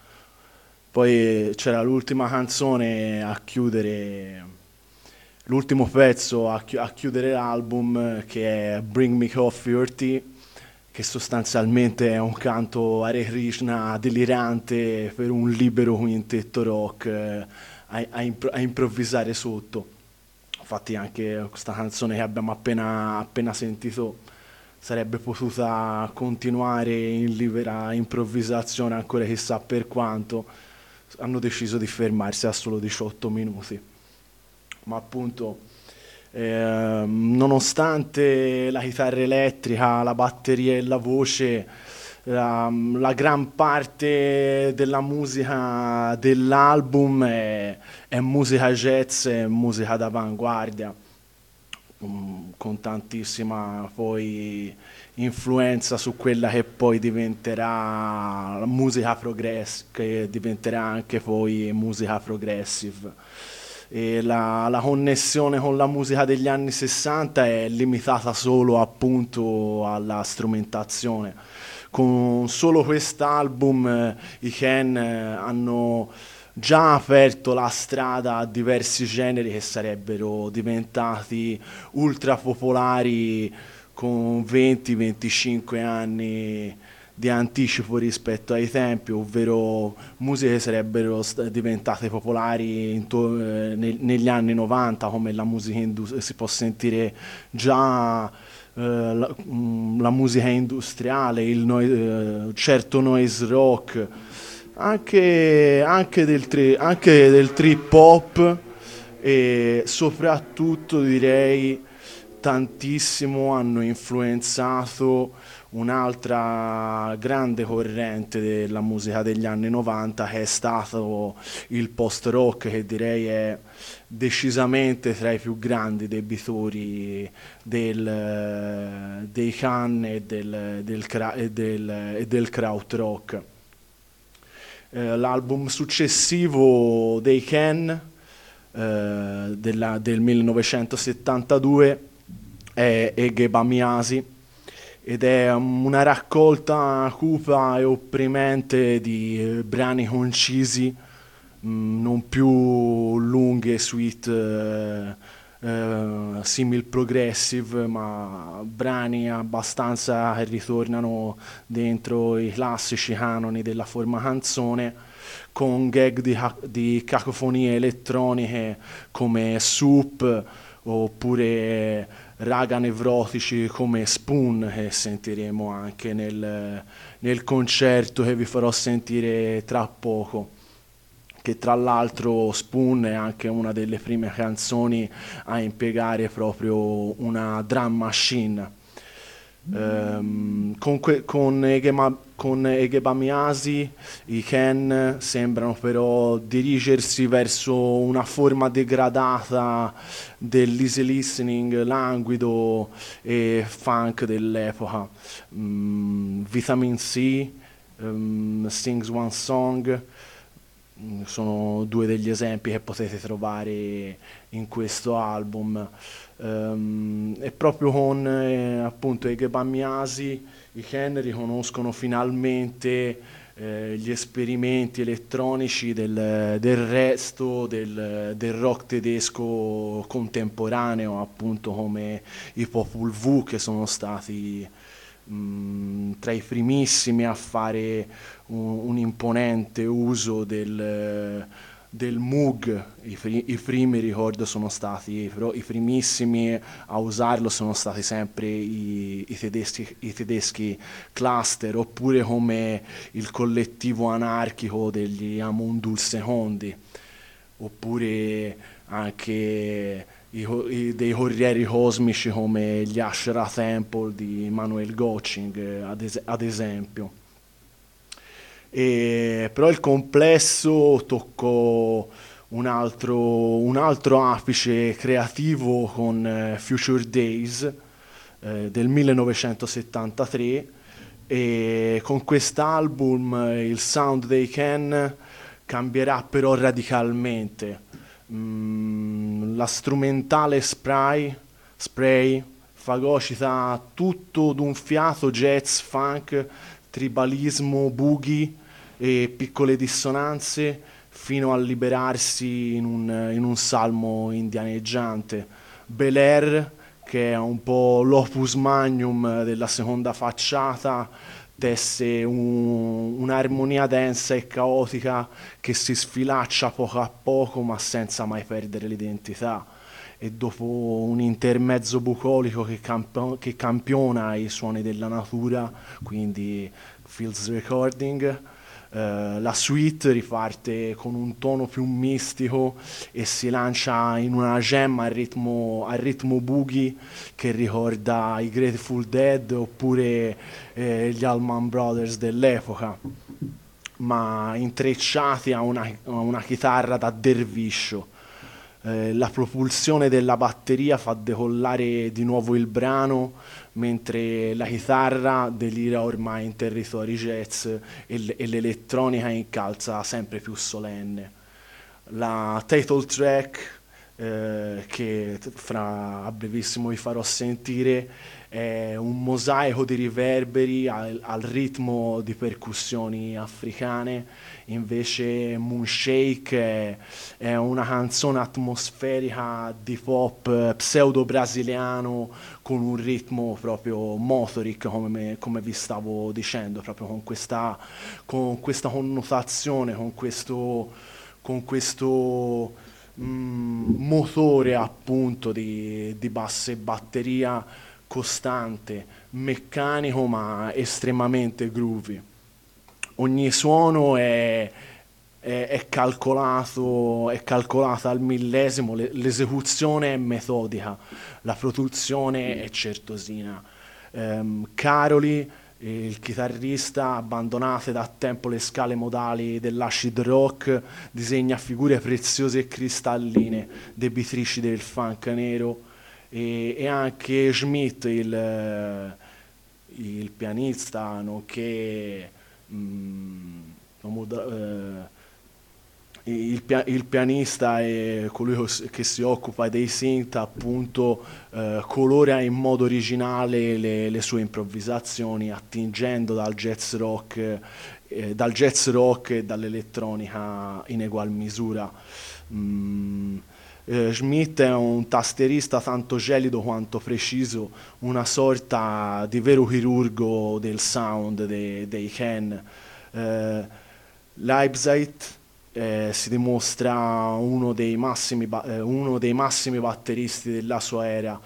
Speaker 1: poi c'era l'ultima canzone a chiudere, l'ultimo pezzo a, chi- a chiudere l'album, che è Bring Me Coffee or Tea, che sostanzialmente è un canto Hare Krishna delirante per un libero quintetto rock eh, a, a impro- a improvvisare sotto. Infatti anche questa canzone che abbiamo appena, appena sentito sarebbe potuta continuare in libera improvvisazione ancora chissà per quanto. Hanno deciso di fermarsi a solo diciotto minuti. Ma appunto, ehm, nonostante la chitarra elettrica, la batteria e la voce, la, la gran parte della musica dell'album è, è musica jazz, è musica d'avanguardia, mm, con tantissima poi influenza su quella che poi diventerà la musica progress, che diventerà anche poi musica progressive. E la, la connessione con la musica degli anni sessanta è limitata solo appunto alla strumentazione. Con solo quest'album eh, i Ken eh, hanno già aperto la strada a diversi generi che sarebbero diventati ultra popolari con venti venticinque anni di anticipo rispetto ai tempi, ovvero musiche che sarebbero st- diventate popolari into- eh, ne- negli anni novanta, come la musica indus- si può sentire già eh, la, mm, la musica industriale, il noi- eh, certo noise rock, anche, anche del, tri- anche del trip hop, e soprattutto direi tantissimo hanno influenzato un'altra grande corrente della musica degli anni novanta, che è stato il post-rock, che direi è decisamente tra i più grandi debitori del, dei Can e del, del, cra- e del, e del krautrock. Eh, l'album successivo dei Ken, eh, della- del millenovecentosettantadue, è Egeba Miyasi, ed è una raccolta cupa e opprimente di eh, brani concisi, mh, non più lunghe e sweet, eh, eh, simil progressive, ma brani abbastanza che ritornano dentro i classici canoni della forma canzone, con gag di, ca- di cacofonie elettroniche come Soup, oppure raga nevrotici come Spoon, che sentiremo anche nel, nel concerto che vi farò sentire tra poco, che tra l'altro Spoon è anche una delle prime canzoni a impiegare proprio una drum machine. Ehm, con, que- con Egema- con Egebamiasi i Ken sembrano però dirigersi verso una forma degradata dell'easy listening languido e funk dell'epoca. Mm, Vitamin C, ehm, Sings One Song, mm, sono due degli esempi che potete trovare in questo album. Ehm, e proprio con eh, appunto Egebamiasi i Ken riconoscono finalmente eh, gli esperimenti elettronici del, del resto del, del rock tedesco contemporaneo, appunto come i Popol Vuh, che sono stati mh, tra i primissimi a fare un, un imponente uso del, del Moog. I, pri- i primi, ricordo, sono stati, però i primissimi a usarlo sono stati sempre i, i tedeschi, i tedeschi cluster, oppure come il collettivo anarchico degli Amundul Secondi, oppure anche i, i- dei corrieri cosmici come gli Ashra Temple di Manuel Gotching, eh, ad, es- ad esempio. E, però il complesso toccò un altro, un altro apice creativo con eh, Future Days eh, del millenovecentosettantatré, e con quest'album eh, il sound dei Ken cambierà però radicalmente. Mm, la strumentale spray, spray fagocita tutto d'un fiato jazz, funk, tribalismo, boogie e piccole dissonanze fino a liberarsi in un, in un salmo indianeggiante. Bel Air, che è un po' l'opus magnum della seconda facciata, tesse un- un'armonia densa e caotica che si sfilaccia poco a poco ma senza mai perdere l'identità. E dopo un intermezzo bucolico che, campo- che campiona i suoni della natura, quindi Fields Recording, eh, la suite riparte con un tono più mistico e si lancia in una jam al ritmo, al ritmo boogie che ricorda i Grateful Dead oppure eh, gli Allman Brothers dell'epoca, ma intrecciati a una, a una chitarra da derviscio. Eh, la propulsione della batteria fa decollare di nuovo il brano, mentre la chitarra delira ormai in territori jazz e, l- e l'elettronica incalza sempre più solenne. La title track, eh, che t- fra a brevissimo vi farò sentire, è un mosaico di riverberi al, al ritmo di percussioni africane. Invece Moonshake è, è una canzone atmosferica di pop pseudo brasiliano con un ritmo proprio motoric, come, come vi stavo dicendo, proprio con questa, con questa connotazione, con questo, con questo mm, motore appunto di, di bassa e batteria costante, meccanico ma estremamente groovy. Ogni suono è, è- è calcolato, è calcolata al millesimo, le- l'esecuzione è metodica, la produzione è certosina. Ehm, Caroli, il chitarrista, abbandonate da tempo le scale modali dell'acid rock, disegna figure preziose e cristalline, debitrici del funk nero, e, e anche Schmidt, il, eh, il pianista, nonché mm, moda- eh, il, pia- il pianista e colui cos- che si occupa dei synth, appunto, eh, colora in modo originale le, le sue improvvisazioni, attingendo dal jazz rock, eh, dal jazz rock e dall'elettronica in egual misura. Mm, eh, Schmidt è un tastierista tanto gelido quanto preciso, una sorta di vero chirurgo del sound de- dei Ken. Eh, Leipzig eh, si dimostra uno dei massimi, ba- eh, uno dei massimi batteristi della sua era,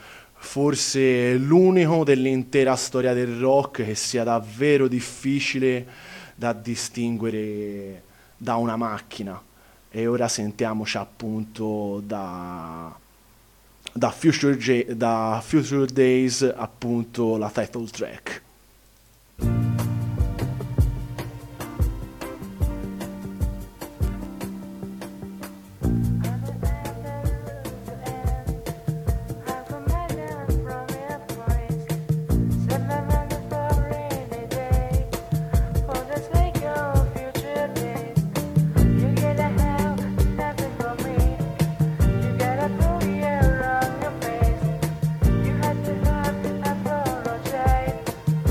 Speaker 1: forse l'unico dell'intera storia del rock che sia davvero difficile da distinguere da una macchina. E ora sentiamoci appunto da, da Future, J- da Future Days, appunto la title track.
Speaker 4: You had to have apologize.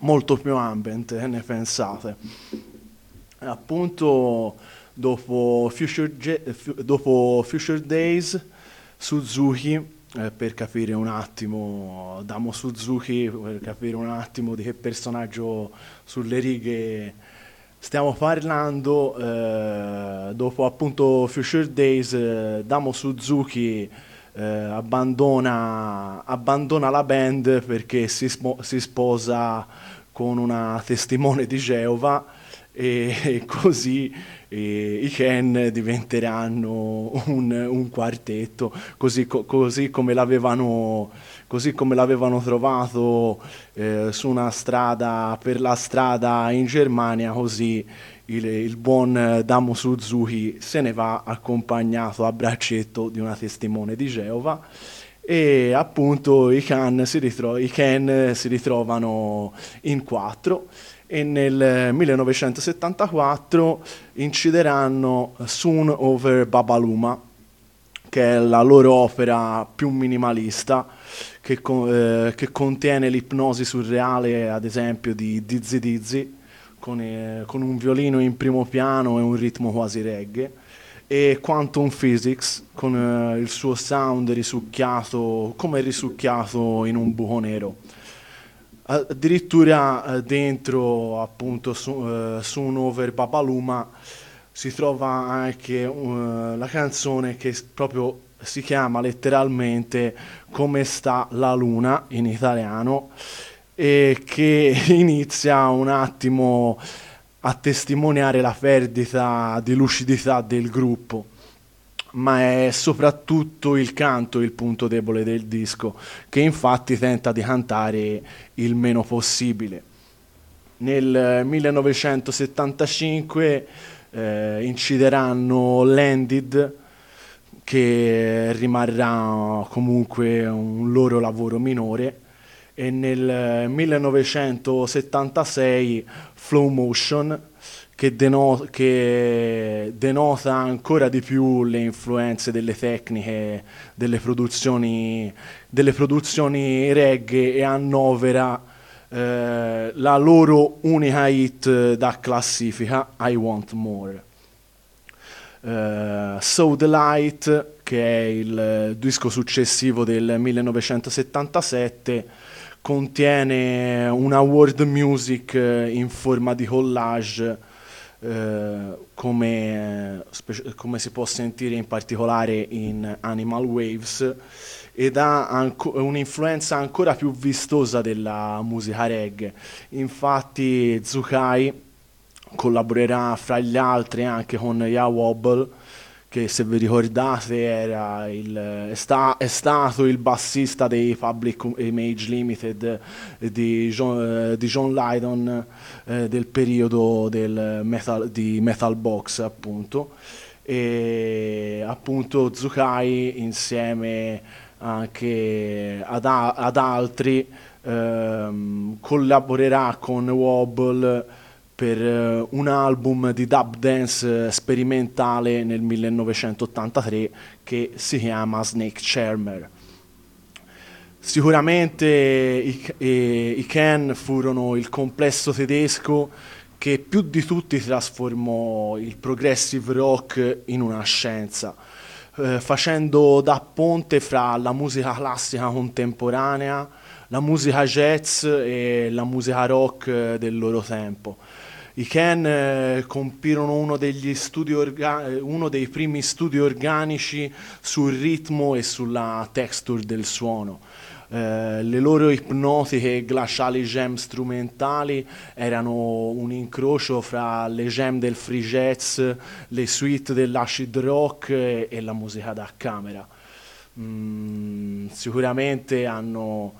Speaker 1: molto più ambient, eh, ne pensate? E appunto dopo Future, Ge- Fu- dopo Future Days, Suzuki, eh, per capire un attimo, Damo Suzuki, per capire un attimo di che personaggio sulle righe stiamo parlando, eh, dopo appunto Future Days, eh, Damo Suzuki eh, abbandona, abbandona la band perché si, spo- si sposa con una testimone di Geova e, e così eh, i Ken diventeranno un, un quartetto, così, co- così come l'avevano, così come l'avevano trovato eh, su una strada, per la strada in Germania, così il, il buon eh, Damo Suzuki se ne va accompagnato a braccetto di una testimone di Geova e appunto i Ken si, ritro- i Ken si ritrovano in quattro e nel millenovecentosettantaquattro incideranno Soon Over Babaluma, che è la loro opera più minimalista, che, co- eh, che contiene l'ipnosi surreale, ad esempio, di Dizzy Dizzy, con, eh, con un violino in primo piano e un ritmo quasi reggae, e Quantum Physics, con eh, il suo sound risucchiato, come risucchiato in un buco nero. Addirittura eh, dentro appunto su, eh, su un over Babaluma si trova anche eh, la canzone che s- proprio si chiama letteralmente Come sta la luna in italiano e che inizia un attimo a testimoniare la perdita di lucidità del gruppo, ma è soprattutto il canto il punto debole del disco, che infatti tenta di cantare il meno possibile. Nel millenovecentosettantacinque eh, incideranno Landed, che rimarrà comunque un loro lavoro minore, e nel millenovecentosettantasei Flow Motion, che, deno- che denota ancora di più le influenze delle tecniche delle produzioni, delle produzioni reggae e annovera eh, la loro unica hit da classifica, I Want More. Uh, So the Light, che è il disco successivo del millenovecentosettantasette, contiene una world music in forma di collage, eh, come, specie- come si può sentire in particolare in Animal Waves, ed ha anco- un'influenza ancora più vistosa della musica reggae. Infatti Zukai collaborerà fra gli altri anche con Ya Wobble, che se vi ricordate era il, è, sta- è stato il bassista dei Public Image Limited eh, di John, eh, di John Lydon, eh, del periodo del metal, di Metal Box appunto, e appunto Zukai insieme anche ad, a- ad altri ehm, collaborerà con Wobble per eh, un album di dub dance eh, sperimentale nel millenovecentottantatré che si chiama Snake Charmer. Sicuramente i, eh, i Ken furono il complesso tedesco che più di tutti trasformò il progressive rock in una scienza, eh, facendo da ponte fra la musica classica contemporanea, la musica jazz e la musica rock eh, del loro tempo. I Ken eh, compirono uno degli studi orga- eh, uno dei primi studi organici sul ritmo e sulla texture del suono. Eh, le loro ipnotiche e glaciali jam strumentali erano un incrocio fra le jam del free jazz, le suite dell'acid rock e, e la musica da camera. Mm, sicuramente hanno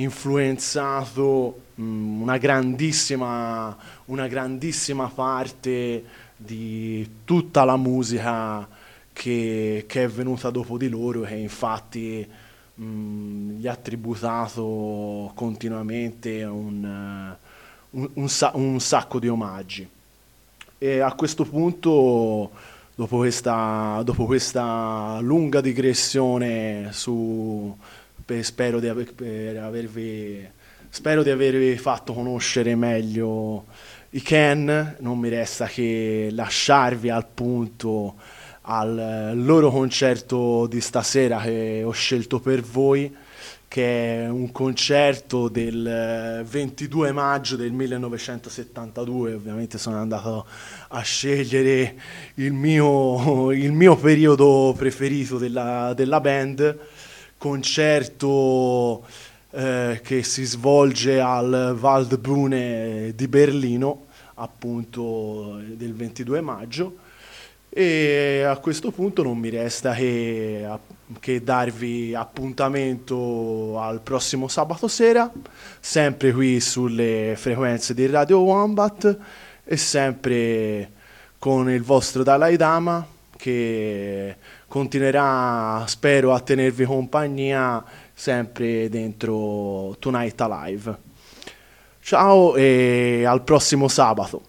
Speaker 1: influenzato mm, una grandissima, una grandissima parte di tutta la musica che, che è venuta dopo di loro, che infatti mh, gli ha tributato continuamente un, eh, un, un sa- un sacco di omaggi. E a questo punto, dopo questa, dopo questa lunga digressione su, per- spero di aver- per avervi spero di avervi fatto conoscere meglio i Ken, non mi resta che lasciarvi al punto al loro concerto di stasera che ho scelto per voi, che è un concerto del ventidue maggio del millenovecentosettantadue. Ovviamente sono andato a scegliere il mio, il mio periodo preferito della, della band, concerto eh, che si svolge al Waldbühne di Berlino, appunto del ventidue maggio. E a questo punto non mi resta che, che darvi appuntamento al prossimo sabato sera, sempre qui sulle frequenze di Radio Wombat e sempre con il vostro Dalai Lama, che continuerà, spero, a tenervi compagnia sempre dentro Tonight Alive. Ciao e al prossimo sabato.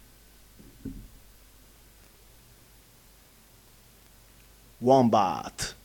Speaker 1: Wombat.